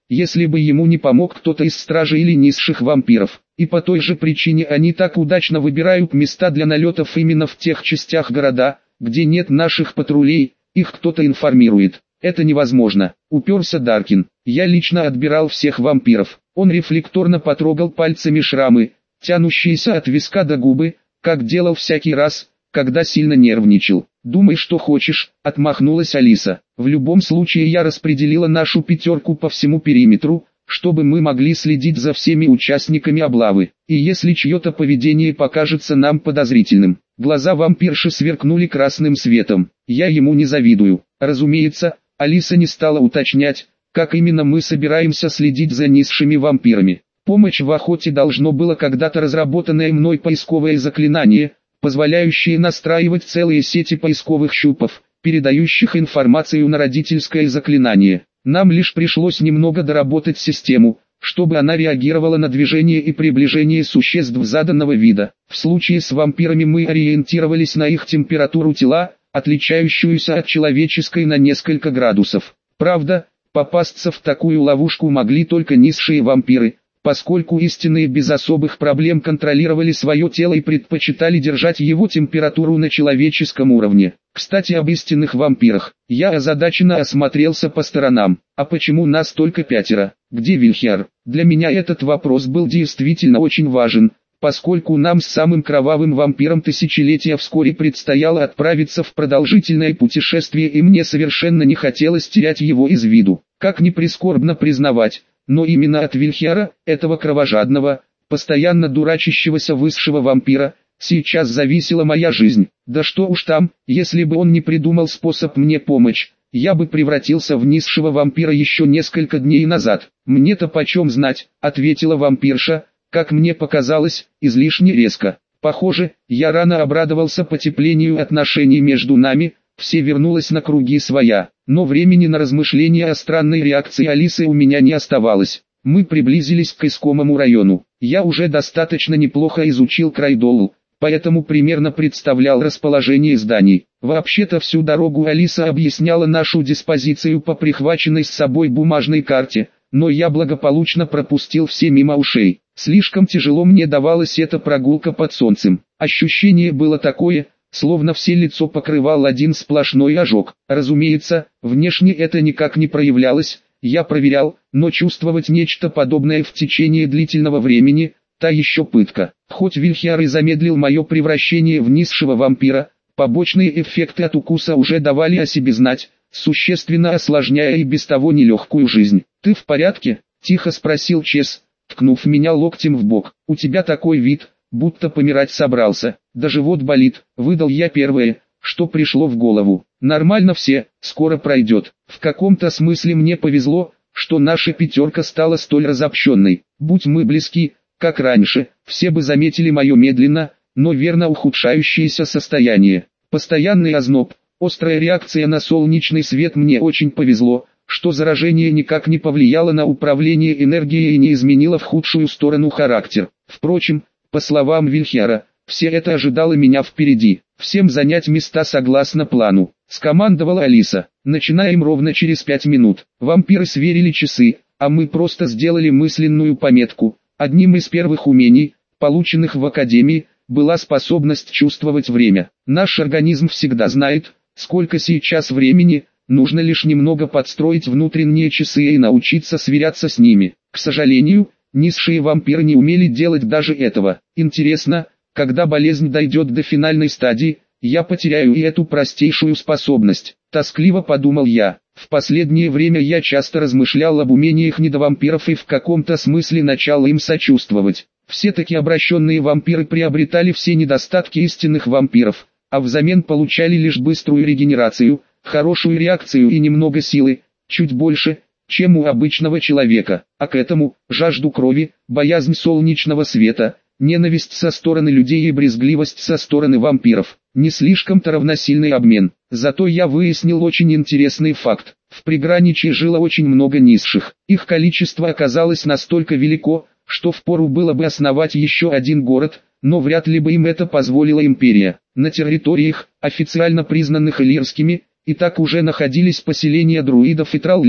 если бы ему не помог кто-то из стражей или низших вампиров. И по той же причине они так удачно выбирают места для налетов именно в тех частях города, где нет наших патрулей, их кто-то информирует. Это невозможно, уперся Даркин. Я лично отбирал всех вампиров. Он рефлекторно потрогал пальцами шрамы, тянущиеся от виска до губы, как делал всякий раз, когда сильно нервничал. «Думай, что хочешь», — отмахнулась Алиса. «В любом случае я распределила нашу пятерку по всему периметру, чтобы мы могли следить за всеми участниками облавы. И если чье-то поведение покажется нам подозрительным». Глаза вампирши сверкнули красным светом. «Я ему не завидую». Разумеется, Алиса не стала уточнять, как именно мы собираемся следить за низшими вампирами. Помощь в охоте должно было когда-то разработанное мной поисковое заклинание, позволяющее настраивать целые сети поисковых щупов, передающих информацию на родительское заклинание. Нам лишь пришлось немного доработать систему, чтобы она реагировала на движение и приближение существ заданного вида. В случае с вампирами мы ориентировались на их температуру тела, отличающуюся от человеческой на несколько градусов. Правда, попасться в такую ловушку могли только низшие вампиры, поскольку истинные без особых проблем контролировали свое тело и предпочитали держать его температуру на человеческом уровне. Кстати, об истинных вампирах. Я озадаченно осмотрелся по сторонам. А почему нас только пятеро? Где Вильхиар? Для меня этот вопрос был действительно очень важен, поскольку нам с самым кровавым вампиром тысячелетия вскоре предстояло отправиться в продолжительное путешествие, и мне совершенно не хотелось терять его из виду. Как ни прискорбно признавать, но именно от Вильхиара, этого кровожадного, постоянно дурачащегося высшего вампира, сейчас зависела моя жизнь. Да что уж там, если бы он не придумал способ мне помочь, я бы превратился в низшего вампира еще несколько дней назад. «Мне-то почем знать», — ответила вампирша, как мне показалось, излишне резко. Похоже, я рано обрадовался потеплению отношений между нами, все вернулось на круги своя. Но времени на размышления о странной реакции Алисы у меня не оставалось. Мы приблизились к искомому району. Я уже достаточно неплохо изучил Крайдолл, поэтому примерно представлял расположение зданий. Вообще-то всю дорогу Алиса объясняла нашу диспозицию по прихваченной с собой бумажной карте, но я благополучно пропустил все мимо ушей. Слишком тяжело мне давалась эта прогулка под солнцем. Ощущение было такое, словно все лицо покрывал один сплошной ожог. Разумеется, внешне это никак не проявлялось, я проверял, но чувствовать нечто подобное в течение длительного времени – та еще пытка. Хоть Вильхиар и замедлил мое превращение в низшего вампира, побочные эффекты от укуса уже давали о себе знать, существенно осложняя и без того нелегкую жизнь. «Ты в порядке?» – тихо спросил Чес, ткнув меня локтем в бок. «У тебя такой вид, будто помирать собрался. Да живот болит», — выдал я первое, что пришло в голову. «Нормально все, скоро пройдет». В каком-то смысле мне повезло, что наша пятерка стала столь разобщенной. Будь мы близки, как раньше, все бы заметили мое медленно, но верно ухудшающееся состояние. Постоянный озноб, острая реакция на солнечный свет. Мне очень повезло, что заражение никак не повлияло на управление энергией и не изменило в худшую сторону характер. Впрочем, по словам Вильхиара, все это ожидало меня впереди. «Всем занять места согласно плану», — скомандовала Алиса. «Начинаем ровно через пять минут». Вампиры сверили часы, а мы просто сделали мысленную пометку. Одним из первых умений, полученных в Академии, была способность чувствовать время. Наш организм всегда знает, сколько сейчас времени, нужно лишь немного подстроить внутренние часы и научиться сверяться с ними. К сожалению, низшие вампиры не умели делать даже этого. Интересно, когда болезнь дойдет до финальной стадии, я потеряю и эту простейшую способность. Тоскливо подумал я. В последнее время я часто размышлял об умениях недовампиров и в каком-то смысле начал им сочувствовать. Все-таки обращенные вампиры приобретали все недостатки истинных вампиров, а взамен получали лишь быструю регенерацию, хорошую реакцию и немного силы, чуть больше, чем у обычного человека. А к этому жажду крови, боязнь солнечного света, ненависть со стороны людей и брезгливость со стороны вампиров. Не слишком-то равносильный обмен. Зато я выяснил очень интересный факт. В приграничье жило очень много низших. Их количество оказалось настолько велико, что впору было бы основать еще один город, но вряд ли бы им это позволила империя. На территориях, официально признанных элирскими, и так уже находились поселения друидов и троллей,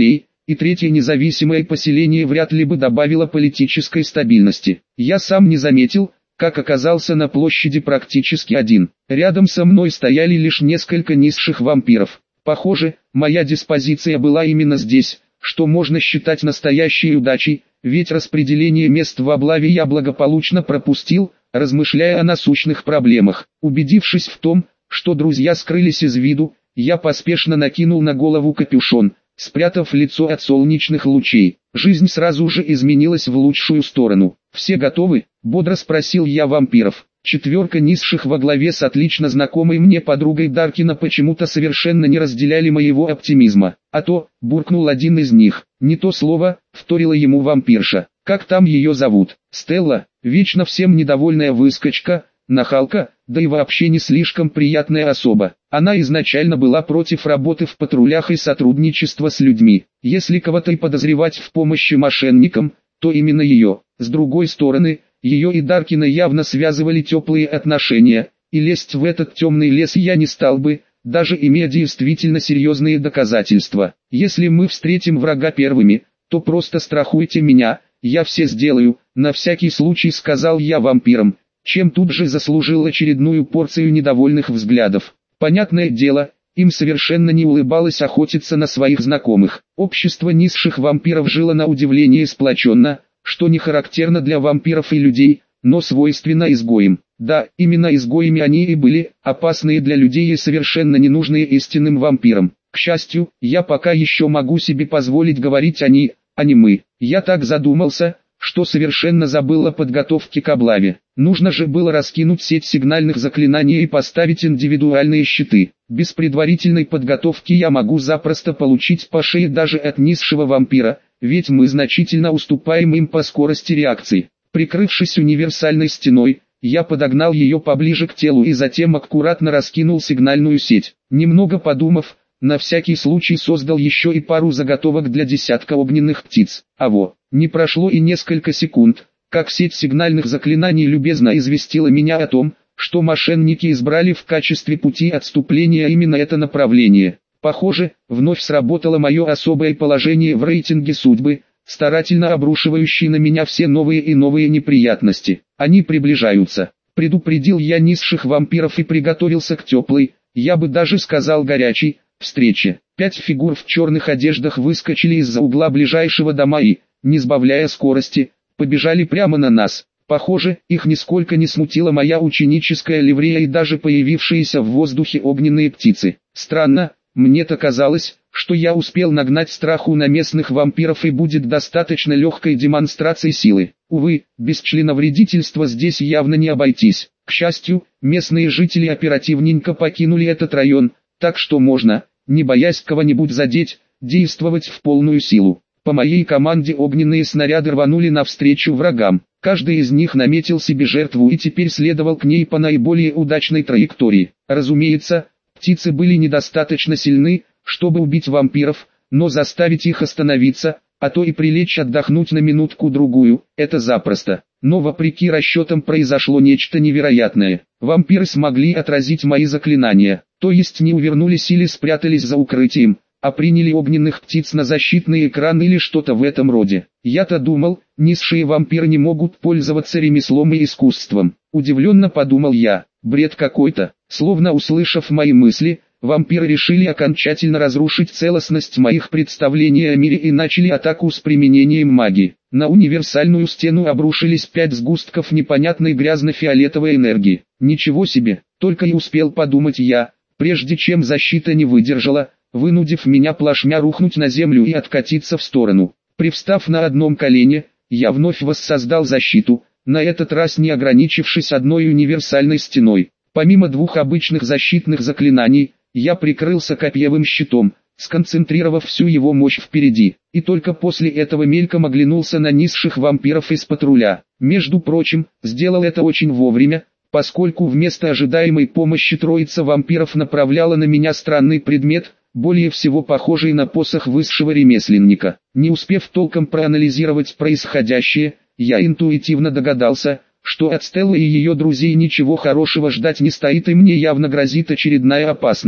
и третье независимое поселение вряд ли бы добавило политической стабильности. Я сам не заметил, как оказался на площади практически один. Рядом со мной стояли лишь несколько низших вампиров. Похоже, моя диспозиция была именно здесь, что можно считать настоящей удачей, ведь распределение мест в облаве я благополучно пропустил, размышляя о насущных проблемах. Убедившись в том, что друзья скрылись из виду, я поспешно накинул на голову капюшон, спрятав лицо от солнечных лучей. Жизнь сразу же изменилась в лучшую сторону. «Все готовы?» – бодро спросил я вампиров. Четверка низших во главе с отлично знакомой мне подругой Даркина почему-то совершенно не разделяли моего оптимизма. «А то», – буркнул один из них. «Не то слово», – вторила ему вампирша. «Как там ее зовут?» «Стелла, вечно всем недовольная выскочка, нахалка, да и вообще не слишком приятная особа. Она изначально была против работы в патрулях и сотрудничества с людьми. Если кого-то и подозревать в помощи мошенникам, то именно ее. С другой стороны, ее и Даркина явно связывали теплые отношения, и лезть в этот темный лес я не стал бы, даже имея действительно серьезные доказательства. Если мы встретим врага первыми, то просто страхуйте меня, я все сделаю, на всякий случай сказал я вампирам, чем тут же заслужил очередную порцию недовольных взглядов. Понятное дело, им совершенно не улыбалось охотиться на своих знакомых. Общество низших вампиров жило на удивление сплоченно, что не характерно для вампиров и людей, но свойственно изгоям. Да, именно изгоями они и были, опасные для людей и совершенно ненужные истинным вампирам. К счастью, я пока еще могу себе позволить говорить они, а не мы. Я так задумался, что совершенно забыл о подготовке к облаве. Нужно же было раскинуть сеть сигнальных заклинаний и поставить индивидуальные щиты. Без предварительной подготовки я могу запросто получить по шее даже от низшего вампира, ведь мы значительно уступаем им по скорости реакции. Прикрывшись универсальной стеной, я подогнал ее поближе к телу и затем аккуратно раскинул сигнальную сеть. Немного подумав, на всякий случай создал еще и пару заготовок для десятка огненных птиц. А во, не прошло и несколько секунд, как сеть сигнальных заклинаний любезно известила меня о том, что мошенники избрали в качестве пути отступления именно это направление. Похоже, вновь сработало мое особое положение в рейтинге судьбы, старательно обрушивающий на меня все новые и новые неприятности. Они приближаются. Предупредил я низших вампиров и приготовился к теплой, я бы даже сказал горячей, встрече. Пять фигур в черных одеждах выскочили из-за угла ближайшего дома и, не сбавляя скорости, побежали прямо на нас. Похоже, их нисколько не смутила моя ученическая ливрея и даже появившиеся в воздухе огненные птицы. Странно, мне-то казалось, что я успел нагнать страху на местных вампиров и будет достаточно легкой демонстрацией силы. Увы, без членовредительства здесь явно не обойтись. К счастью, местные жители оперативненько покинули этот район, так что можно, не боясь кого-нибудь задеть, действовать в полную силу. По моей команде огненные снаряды рванули навстречу врагам. Каждый из них наметил себе жертву и теперь следовал к ней по наиболее удачной траектории. Разумеется, птицы были недостаточно сильны, чтобы убить вампиров, но заставить их остановиться, а то и прилечь отдохнуть на минутку-другую, это запросто. Но вопреки расчетам произошло нечто невероятное. Вампиры смогли отразить мои заклинания, то есть не увернулись или спрятались за укрытием, а приняли огненных птиц на защитный экран или что-то в этом роде. Я-то думал, низшие вампиры не могут пользоваться ремеслом и искусством. Удивленно подумал я, бред какой-то. Словно услышав мои мысли, вампиры решили окончательно разрушить целостность моих представлений о мире и начали атаку с применением магии. На универсальную стену обрушились пять сгустков непонятной грязно-фиолетовой энергии. Ничего себе, только и успел подумать я, прежде чем защита не выдержала, вынудив меня плашмя рухнуть на землю и откатиться в сторону. Привстав на одном колене, я вновь воссоздал защиту, на этот раз не ограничившись одной универсальной стеной. Помимо двух обычных защитных заклинаний, я прикрылся копьевым щитом, сконцентрировав всю его мощь впереди, и только после этого мельком оглянулся на низших вампиров из патруля. Между прочим, сделал это очень вовремя, поскольку вместо ожидаемой помощи троица вампиров направляла на меня странный предмет, более всего похожий на посох высшего ремесленника. Не успев толком проанализировать происходящее, я интуитивно догадался, что от Стеллы и ее друзей ничего хорошего ждать не стоит и мне явно грозит очередная опасность.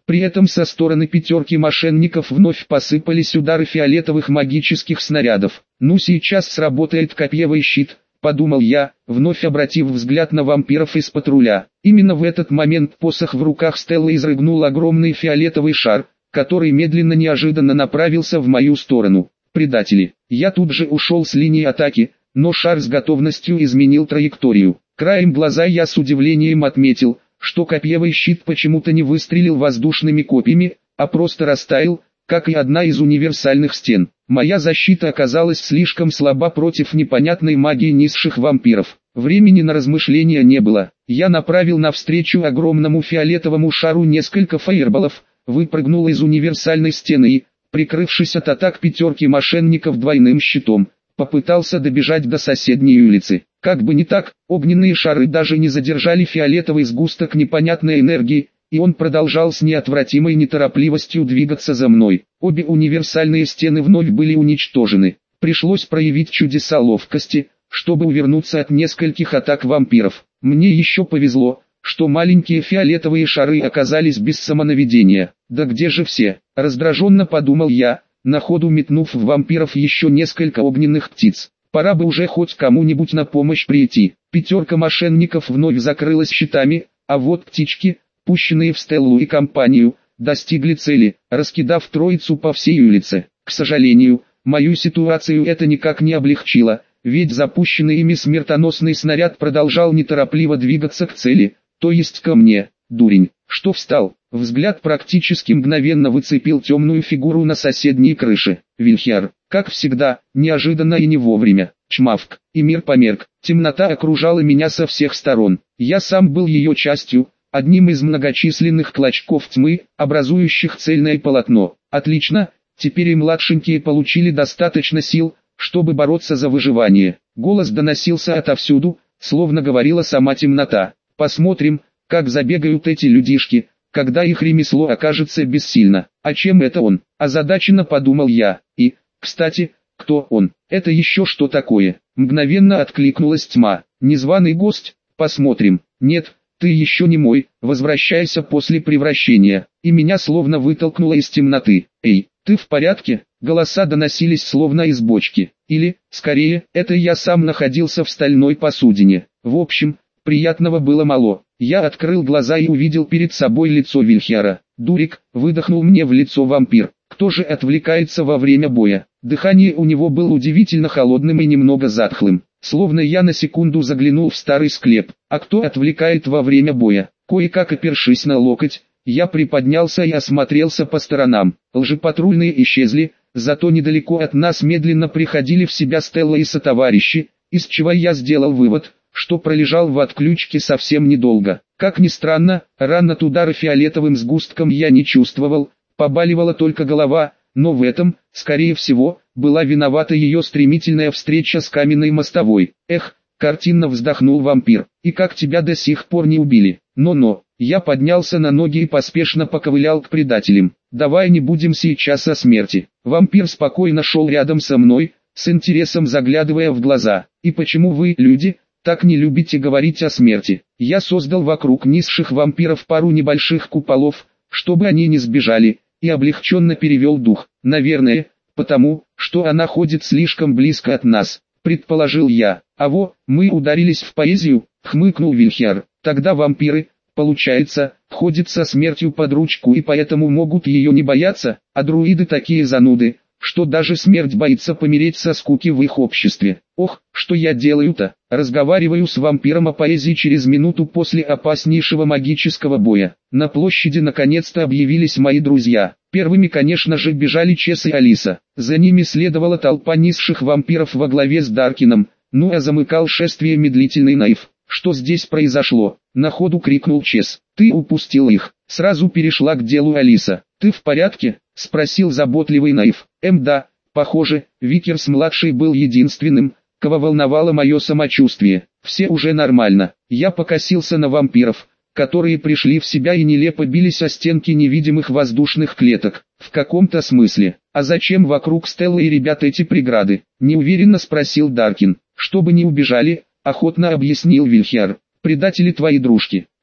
При этом со стороны пятерки мошенников вновь посыпались удары фиолетовых магических снарядов. «Ну сейчас сработает копьевый щит», — подумал я, вновь обратив взгляд на вампиров из патруля. Именно в этот момент посох в руках Стеллы изрыгнул огромный фиолетовый шар, который медленно неожиданно направился в мою сторону. Предатели. Я тут же ушел с линии атаки, но шар с готовностью изменил траекторию. Краем глаза я с удивлением отметил, что копьевый щит почему-то не выстрелил воздушными копьями, а просто растаял, как и одна из универсальных стен. Моя защита оказалась слишком слаба против непонятной магии низших вампиров. Времени на размышления не было. Я направил навстречу огромному фиолетовому шару несколько фаерболов, выпрыгнул из универсальной стены и, прикрывшись от атак пятерки мошенников двойным щитом, попытался добежать до соседней улицы. Как бы не так, огненные шары даже не задержали фиолетовый сгусток непонятной энергии, и он продолжал с неотвратимой неторопливостью двигаться за мной. Обе универсальные стены вновь были уничтожены. Пришлось проявить чудеса ловкости, чтобы увернуться от нескольких атак вампиров. Мне еще повезло, что маленькие фиолетовые шары оказались без самонаведения. Да где же все? Раздраженно подумал я, на ходу метнув в вампиров еще несколько огненных птиц. Пора бы уже хоть кому-нибудь на помощь прийти. Пятерка мошенников вновь закрылась щитами, а вот птички, пущенные в Стеллу и компанию, достигли цели, раскидав троицу по всей улице. К сожалению, мою ситуацию это никак не облегчило, ведь запущенный ими смертоносный снаряд продолжал неторопливо двигаться к цели, то есть ко мне. Дурень, что встал? Взгляд практически мгновенно выцепил темную фигуру на соседней крыше. Вильхиар, как всегда, неожиданно и не вовремя. Чмавк, и мир померк. Темнота окружала меня со всех сторон. Я сам был ее частью, одним из многочисленных клочков тьмы, образующих цельное полотно. Отлично, теперь и младшенькие получили достаточно сил, чтобы бороться за выживание. Голос доносился отовсюду, словно говорила сама темнота. Посмотрим, как забегают эти людишки, когда их ремесло окажется бессильно. А чем это он? Озадаченно подумал я. И, кстати, кто он? Это еще что такое? Мгновенно откликнулась тьма. Незваный гость? Посмотрим. Нет, ты еще не мой, возвращайся после превращения. И меня словно вытолкнуло из темноты. Эй, ты в порядке? Голоса доносились словно из бочки. Или, скорее, это я сам находился в стальной посудине. В общем, приятного было мало. Я открыл глаза и увидел перед собой лицо Вильхиара. «Дурик», — выдохнул мне в лицо вампир. «Кто же отвлекается во время боя?» Дыхание у него было удивительно холодным и немного затхлым. Словно я на секунду заглянул в старый склеп. А кто отвлекает во время боя? Кое-как опершись на локоть, я приподнялся и осмотрелся по сторонам. Лжепатрульные исчезли, зато недалеко от нас медленно приходили в себя Стелла и сотоварищи, из чего я сделал вывод, что пролежал в отключке совсем недолго. Как ни странно, ран от удара фиолетовым сгустком я не чувствовал, побаливала только голова, но в этом, скорее всего, была виновата ее стремительная встреча с каменной мостовой. Эх, картинно вздохнул вампир, и как тебя до сих пор не убили? Но-но, я поднялся на ноги и поспешно поковылял к предателям. Давай не будем сейчас о смерти. Вампир спокойно шел рядом со мной, с интересом заглядывая в глаза. И почему вы, люди, так не любите говорить о смерти? Я создал вокруг низших вампиров пару небольших куполов, чтобы они не сбежали, и облегченно перевел дух. Наверное, потому, что она ходит слишком близко от нас, предположил я. А во, мы ударились в поэзию, хмыкнул Вильхиар. Тогда вампиры, получается, ходят со смертью под ручку и поэтому могут ее не бояться, а друиды такие зануды, что даже смерть боится помереть со скуки в их обществе. Ох, что я делаю-то? Разговариваю с вампиром о поэзии через минуту после опаснейшего магического боя. На площади наконец-то объявились мои друзья. Первыми, конечно же, бежали Чес и Алиса. За ними следовала толпа низших вампиров во главе с Даркином, ну а замыкал шествие медлительный Наив. Что здесь произошло? На ходу крикнул Чес. Ты упустил их. Сразу перешла к делу Алиса. Ты в порядке? Спросил заботливый Наив. Эм да, похоже, Викерс-младший был единственным, кого волновало мое самочувствие. Все уже нормально. Я покосился на вампиров, которые пришли в себя и нелепо бились о стенки невидимых воздушных клеток. В каком-то смысле. А зачем вокруг Стеллы и ребят эти преграды? Неуверенно спросил Даркин. Чтобы не убежали, охотно объяснил Вильхиар. Предатели твои дружки.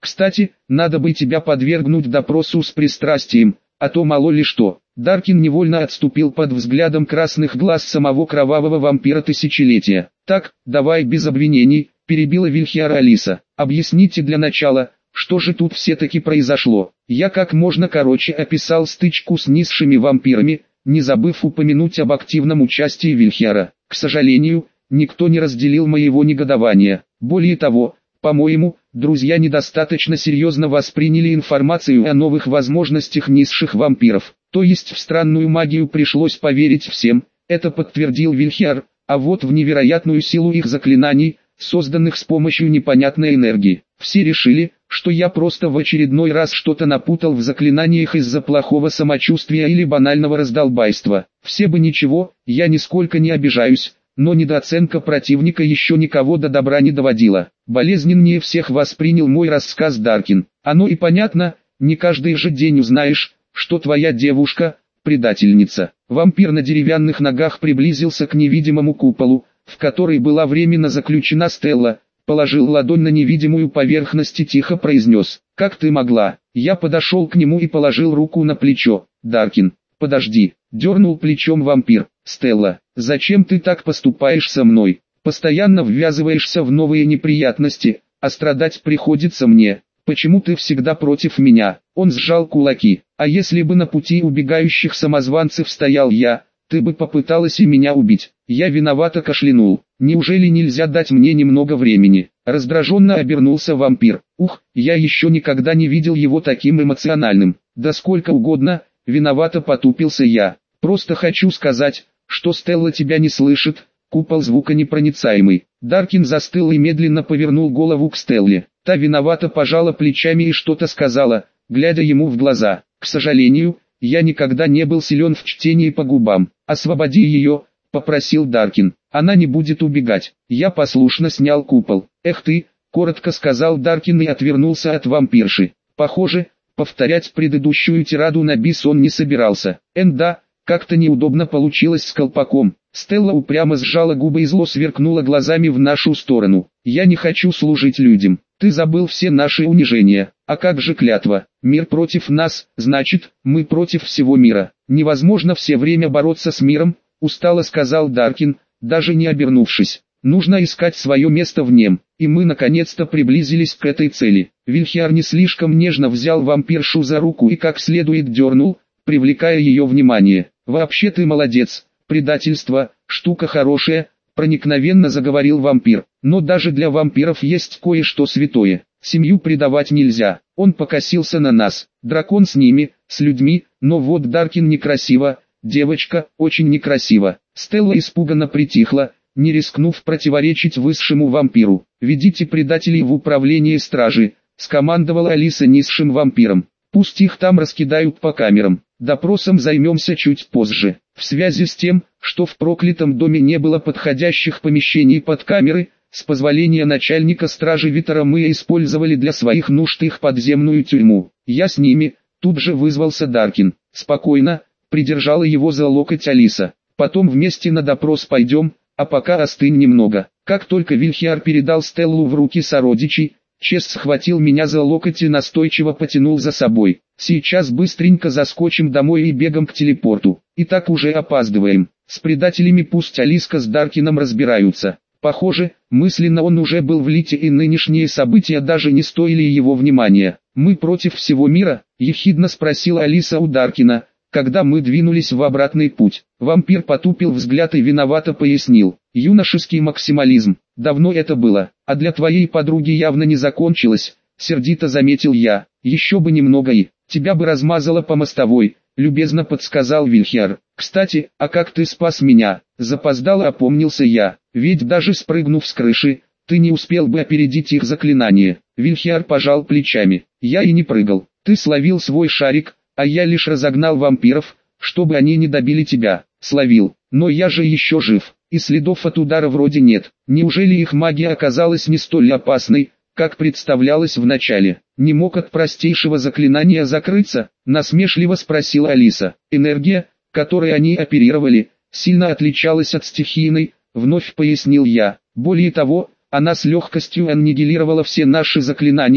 Кстати, надо бы тебя подвергнуть допросу с пристрастием, а то мало ли что». Даркин невольно отступил под взглядом красных глаз самого кровавого вампира тысячелетия. «Так, давай без обвинений», — перебила Вильхиара Алиса. «Объясните для начала, что же тут все-таки произошло». Я как можно короче описал стычку с низшими вампирами, не забыв упомянуть об активном участии Вильхиара. К сожалению, никто не разделил моего негодования. Более того, по-моему, друзья недостаточно серьезно восприняли информацию о новых возможностях низших вампиров. То есть в странную магию пришлось поверить всем, это подтвердил Вильхиар, а вот в невероятную силу их заклинаний, созданных с помощью непонятной энергии. Все решили, что я просто в очередной раз что-то напутал в заклинаниях из-за плохого самочувствия или банального раздолбайства. Все бы ничего, я нисколько не обижаюсь, но недооценка противника еще никого до добра не доводила. Болезненнее всех воспринял мой рассказ Даркин. Оно и понятно, не каждый же день узнаешь, что твоя девушка – предательница. Вампир на деревянных ногах приблизился к невидимому куполу, в который была временно заключена Стелла, положил ладонь на невидимую поверхность и тихо произнес: «Как ты могла?» Я подошел к нему и положил руку на плечо. «Даркин, подожди», – дернул плечом вампир. «Стелла, зачем ты так поступаешь со мной? Постоянно ввязываешься в новые неприятности, а страдать приходится мне. Почему ты всегда против меня?» Он сжал кулаки. «А если бы на пути убегающих самозванцев стоял я, ты бы попыталась и меня убить». Я виновато кашлянул. «Неужели нельзя дать мне немного времени?» Раздраженно обернулся вампир. «Ух, я еще никогда не видел его таким эмоциональным». «Да сколько угодно», виновато потупился я. «Просто хочу сказать, что Стелла тебя не слышит». Купол звуконепроницаемый. Даркин застыл и медленно повернул голову к Стелле. Та виновато пожала плечами и что-то сказала, глядя ему в глаза. «К сожалению, я никогда не был силен в чтении по губам. Освободи ее», — попросил Даркин. «Она не будет убегать». Я послушно снял купол. «Эх ты», — коротко сказал Даркин и отвернулся от вампирши. Похоже, повторять предыдущую тираду на бис он не собирался. «Энда, как-то неудобно получилось с колпаком». Стелла упрямо сжала губы и зло сверкнула глазами в нашу сторону. «Я не хочу служить людям. Ты забыл все наши унижения. А как же клятва? Мир против нас, значит, мы против всего мира. Невозможно все время бороться с миром», — устало сказал Даркин, даже не обернувшись. «Нужно искать свое место в нем». И мы наконец-то приблизились к этой цели. Вильхиар не слишком нежно взял вампиршу за руку и как следует дернул, привлекая ее внимание. «Вообще ты молодец. Предательство – штука хорошая», – проникновенно заговорил вампир. «Но даже для вампиров есть кое-что святое. Семью предавать нельзя». Он покосился на нас. Дракон с ними, с людьми, но вот Даркин некрасиво, девочка очень некрасиво. Стелла испуганно притихла, не рискнув противоречить высшему вампиру. «Ведите предателей в управление стражи», – скомандовала Алиса низшим вампиром. «Пусть их там раскидают по камерам. Допросом займемся чуть позже». В связи с тем, что в проклятом доме не было подходящих помещений под камеры, с позволения начальника стражи Витера мы использовали для своих нужд их подземную тюрьму. «Я с ними», тут же вызвался Даркин. «Спокойно», придержала его за локоть Алиса. «Потом вместе на допрос пойдем, а пока остынь немного». Как только Вильхиар передал Стеллу в руки сородичей, Чес схватил меня за локоть и настойчиво потянул за собой. «Сейчас быстренько заскочим домой и бегом к телепорту. И так уже опаздываем. С предателями пусть Алиска с Даркином разбираются». Похоже, мысленно он уже был в Лите и нынешние события даже не стоили его внимания. «Мы против всего мира?» – ехидно спросила Алиса у Даркина, когда мы двинулись в обратный путь. Вампир потупил взгляд и виновато пояснил. «Юношеский максимализм. Давно это было, а для твоей подруги явно не закончилось», — сердито заметил я. «Еще бы немного и тебя бы размазало по мостовой», — любезно подсказал Вильхиар. «Кстати, а как ты спас меня?» — запоздало опомнился я. «Ведь даже спрыгнув с крыши, ты не успел бы опередить их заклинание». Вильхиар пожал плечами. «Я и не прыгал. Ты словил свой шарик, а я лишь разогнал вампиров, чтобы они не добили тебя». «Словил, но я же еще жив, и следов от удара вроде нет. Неужели их магия оказалась не столь опасной, как представлялось в начале? Не мог от простейшего заклинания закрыться?» — насмешливо спросила Алиса. «Энергия, которой они оперировали, сильно отличалась от стихийной», — вновь пояснил я. «Более того, она с легкостью аннигилировала все наши заклинания», —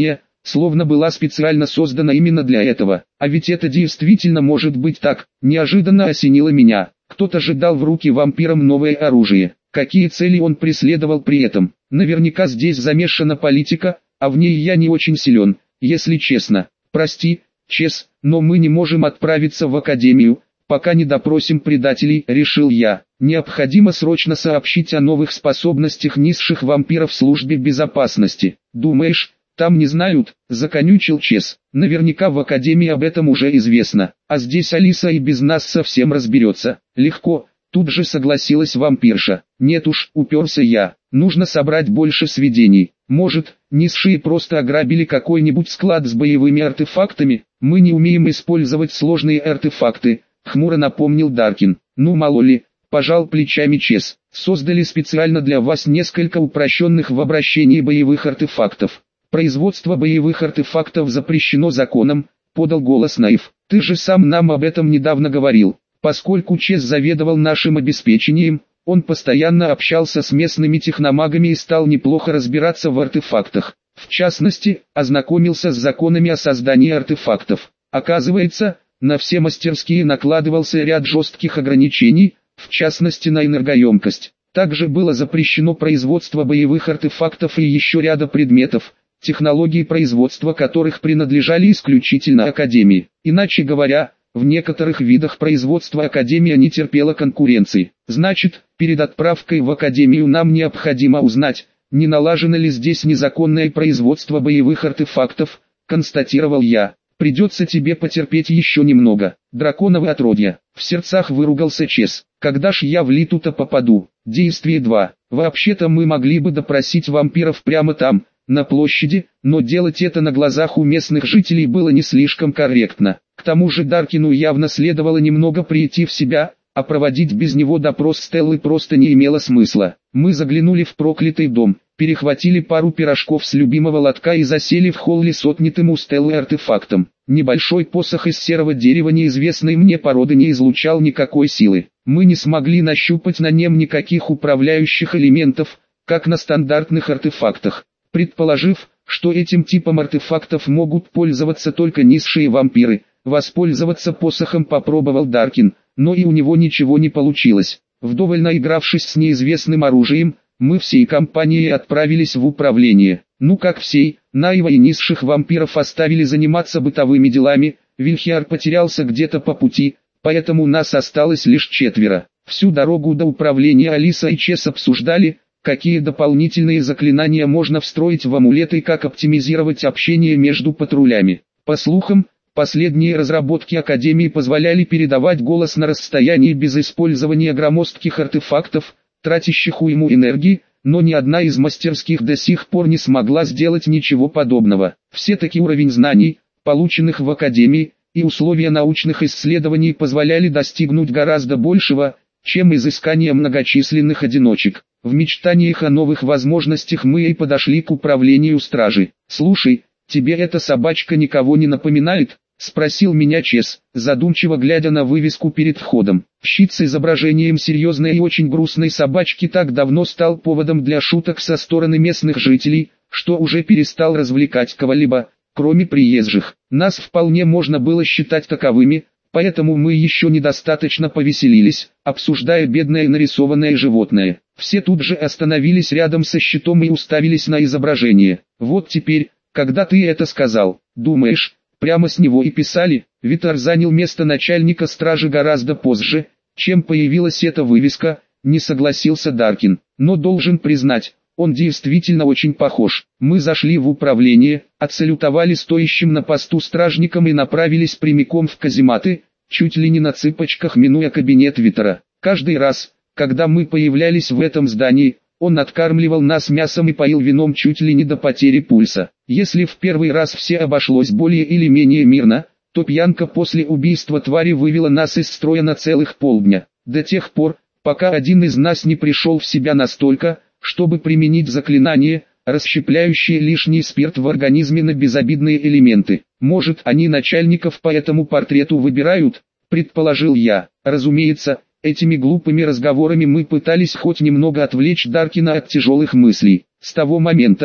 словно была специально создана именно для этого. А ведь это действительно может быть так, неожиданно осенило меня. Кто-то же дал в руки вампирам новое оружие. Какие цели он преследовал при этом? Наверняка здесь замешана политика, а в ней я не очень силен, если честно. Прости, Чес, но мы не можем отправиться в академию, пока не допросим предателей, решил я. Необходимо срочно сообщить о новых способностях низших вампиров службе безопасности. Думаешь, там не знают? Законючил Чес. Наверняка в академии об этом уже известно, а здесь Алиса и без нас совсем разберется. Легко, тут же согласилась вампирша. Нет уж, уперся я. Нужно собрать больше сведений. Может, низшие просто ограбили какой-нибудь склад с боевыми артефактами? Мы не умеем использовать сложные артефакты, хмуро напомнил Даркин. Ну мало ли, пожал плечами Чес. Создали специально для вас несколько упрощенных в обращении боевых артефактов. Производство боевых артефактов запрещено законом, подал голос Наив. Ты же сам нам об этом недавно говорил. Поскольку Чес заведовал нашим обеспечением, он постоянно общался с местными техномагами и стал неплохо разбираться в артефактах. В частности, ознакомился с законами о создании артефактов. Оказывается, на все мастерские накладывался ряд жестких ограничений, в частности на энергоемкость. Также было запрещено производство боевых артефактов и еще ряда предметов, технологии производства которых принадлежали исключительно Академии. Иначе говоря, в некоторых видах производства Академия не терпела конкуренции. Значит, перед отправкой в Академию нам необходимо узнать, не налажено ли здесь незаконное производство боевых артефактов, констатировал я. Придется тебе потерпеть еще немного. Драконовы отродья. В сердцах выругался Чес. Когда ж я в Литу-то попаду? Действие два. Вообще-то мы могли бы допросить вампиров прямо там, на площади, но делать это на глазах у местных жителей было не слишком корректно. К тому же Даркину явно следовало немного прийти в себя, а проводить без него допрос Стеллы просто не имело смысла. Мы заглянули в проклятый дом, перехватили пару пирожков с любимого лотка и засели в холле с отнятым у Стеллы артефактом. Небольшой посох из серого дерева неизвестной мне породы не излучал никакой силы. Мы не смогли нащупать на нем никаких управляющих элементов, как на стандартных артефактах. Предположив, что этим типом артефактов могут пользоваться только низшие вампиры, воспользоваться посохом попробовал Даркин, но и у него ничего не получилось. Вдоволь наигравшись с неизвестным оружием, мы всей компанией отправились в управление. Ну как всей, Наива и низших вампиров оставили заниматься бытовыми делами, Вильхиар потерялся где-то по пути, поэтому нас осталось лишь четверо. Всю дорогу до управления Алиса и Чес обсуждали, какие дополнительные заклинания можно встроить в амулеты и как оптимизировать общение между патрулями. По слухам, последние разработки Академии позволяли передавать голос на расстоянии без использования громоздких артефактов, тратящих уйму энергии, но ни одна из мастерских до сих пор не смогла сделать ничего подобного. Все-таки уровень знаний, полученных в Академии, и условия научных исследований позволяли достигнуть гораздо большего, чем изыскание многочисленных одиночек. В мечтаниях о новых возможностях мы и подошли к управлению стражи. «Слушай, тебе эта собачка никого не напоминает?» — спросил меня Чес, задумчиво глядя на вывеску перед входом. Щит с изображением серьезной и очень грустной собачки так давно стал поводом для шуток со стороны местных жителей, что уже перестал развлекать кого-либо, кроме приезжих. Нас вполне можно было считать таковыми, поэтому мы еще недостаточно повеселились, обсуждая бедное нарисованное животное. Все тут же остановились рядом со щитом и уставились на изображение. Вот теперь, когда ты это сказал, думаешь, прямо с него и писали? Витар занял место начальника стражи гораздо позже, чем появилась эта вывеска, не согласился Даркин. Но должен признать, он действительно очень похож. Мы зашли в управление, отсалютовали стоящим на посту стражникам и направились прямиком в казематы, чуть ли не на цыпочках минуя кабинет Витара. Каждый раз, когда мы появлялись в этом здании, он откармливал нас мясом и поил вином чуть ли не до потери пульса. Если в первый раз все обошлось более или менее мирно, то пьянка после убийства твари вывела нас из строя на целых полдня. До тех пор, пока один из нас не пришел в себя настолько, чтобы применить заклинание, расщепляющее лишний спирт в организме на безобидные элементы. Может, они начальников по этому портрету выбирают, предположил я. Разумеется, этими глупыми разговорами мы пытались хоть немного отвлечь Даркина от тяжелых мыслей. С того момента,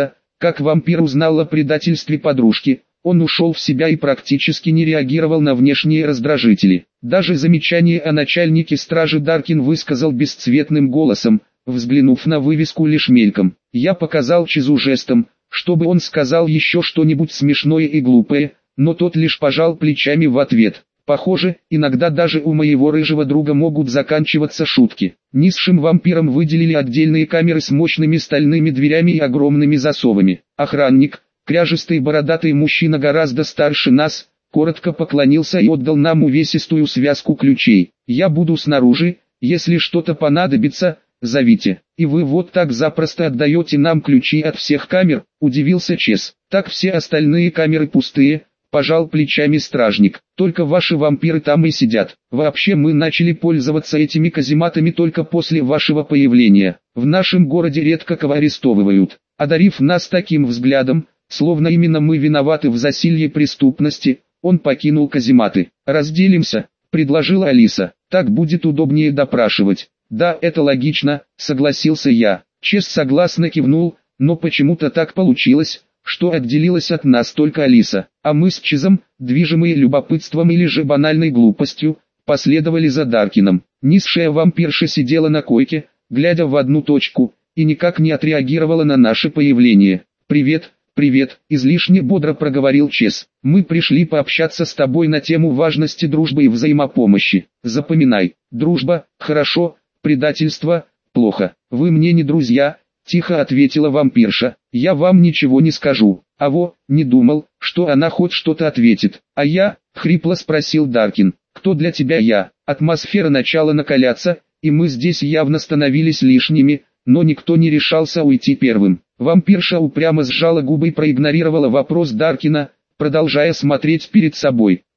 Как вампир узнал о предательстве подружки, он ушел в себя и практически не реагировал на внешние раздражители. Даже замечание о начальнике стражи Даркин высказал бесцветным голосом, взглянув на вывеску лишь мельком. Я показал Чезу жестом, чтобы он сказал еще что-нибудь смешное и глупое, но тот лишь пожал плечами в ответ. Похоже, иногда даже у моего рыжего друга могут заканчиваться шутки. Низшим вампирам выделили отдельные камеры с мощными стальными дверями и огромными засовами. Охранник, кряжистый бородатый мужчина гораздо старше нас, коротко поклонился и отдал нам увесистую связку ключей. «Я буду снаружи, если что-то понадобится, зовите». «И вы вот так запросто отдаете нам ключи от всех камер?» – удивился Чез. «Так все остальные камеры пустые», – пожал плечами стражник. «Только ваши вампиры там и сидят. Вообще мы начали пользоваться этими казематами только после вашего появления. В нашем городе редко кого арестовывают». Одарив нас таким взглядом, словно именно мы виноваты в засилье преступности, он покинул казематы. «Разделимся», — предложила Алиса. «Так будет удобнее допрашивать». «Да, это логично», — согласился я. Чес согласно кивнул, но почему-то так получилось, что отделилась от нас только Алиса, а мы с Чезом, движимые любопытством или же банальной глупостью, последовали за Даркином. Низшая вампирша сидела на койке, глядя в одну точку, и никак не отреагировала на наше появление. «Привет, привет», — излишне бодро проговорил Чез. «Мы пришли пообщаться с тобой на тему важности дружбы и взаимопомощи. Запоминай, дружба — хорошо, предательство — плохо. Вы мне не друзья», — тихо ответила вампирша. «Я вам ничего не скажу». «А во, не думал, что она хоть что-то ответит». «А я?» — хрипло спросил Даркин. «Кто для тебя я?» Атмосфера начала накаляться, и мы здесь явно становились лишними, но никто не решался уйти первым. Вампирша упрямо сжала губы и проигнорировала вопрос Даркина, продолжая смотреть перед собой.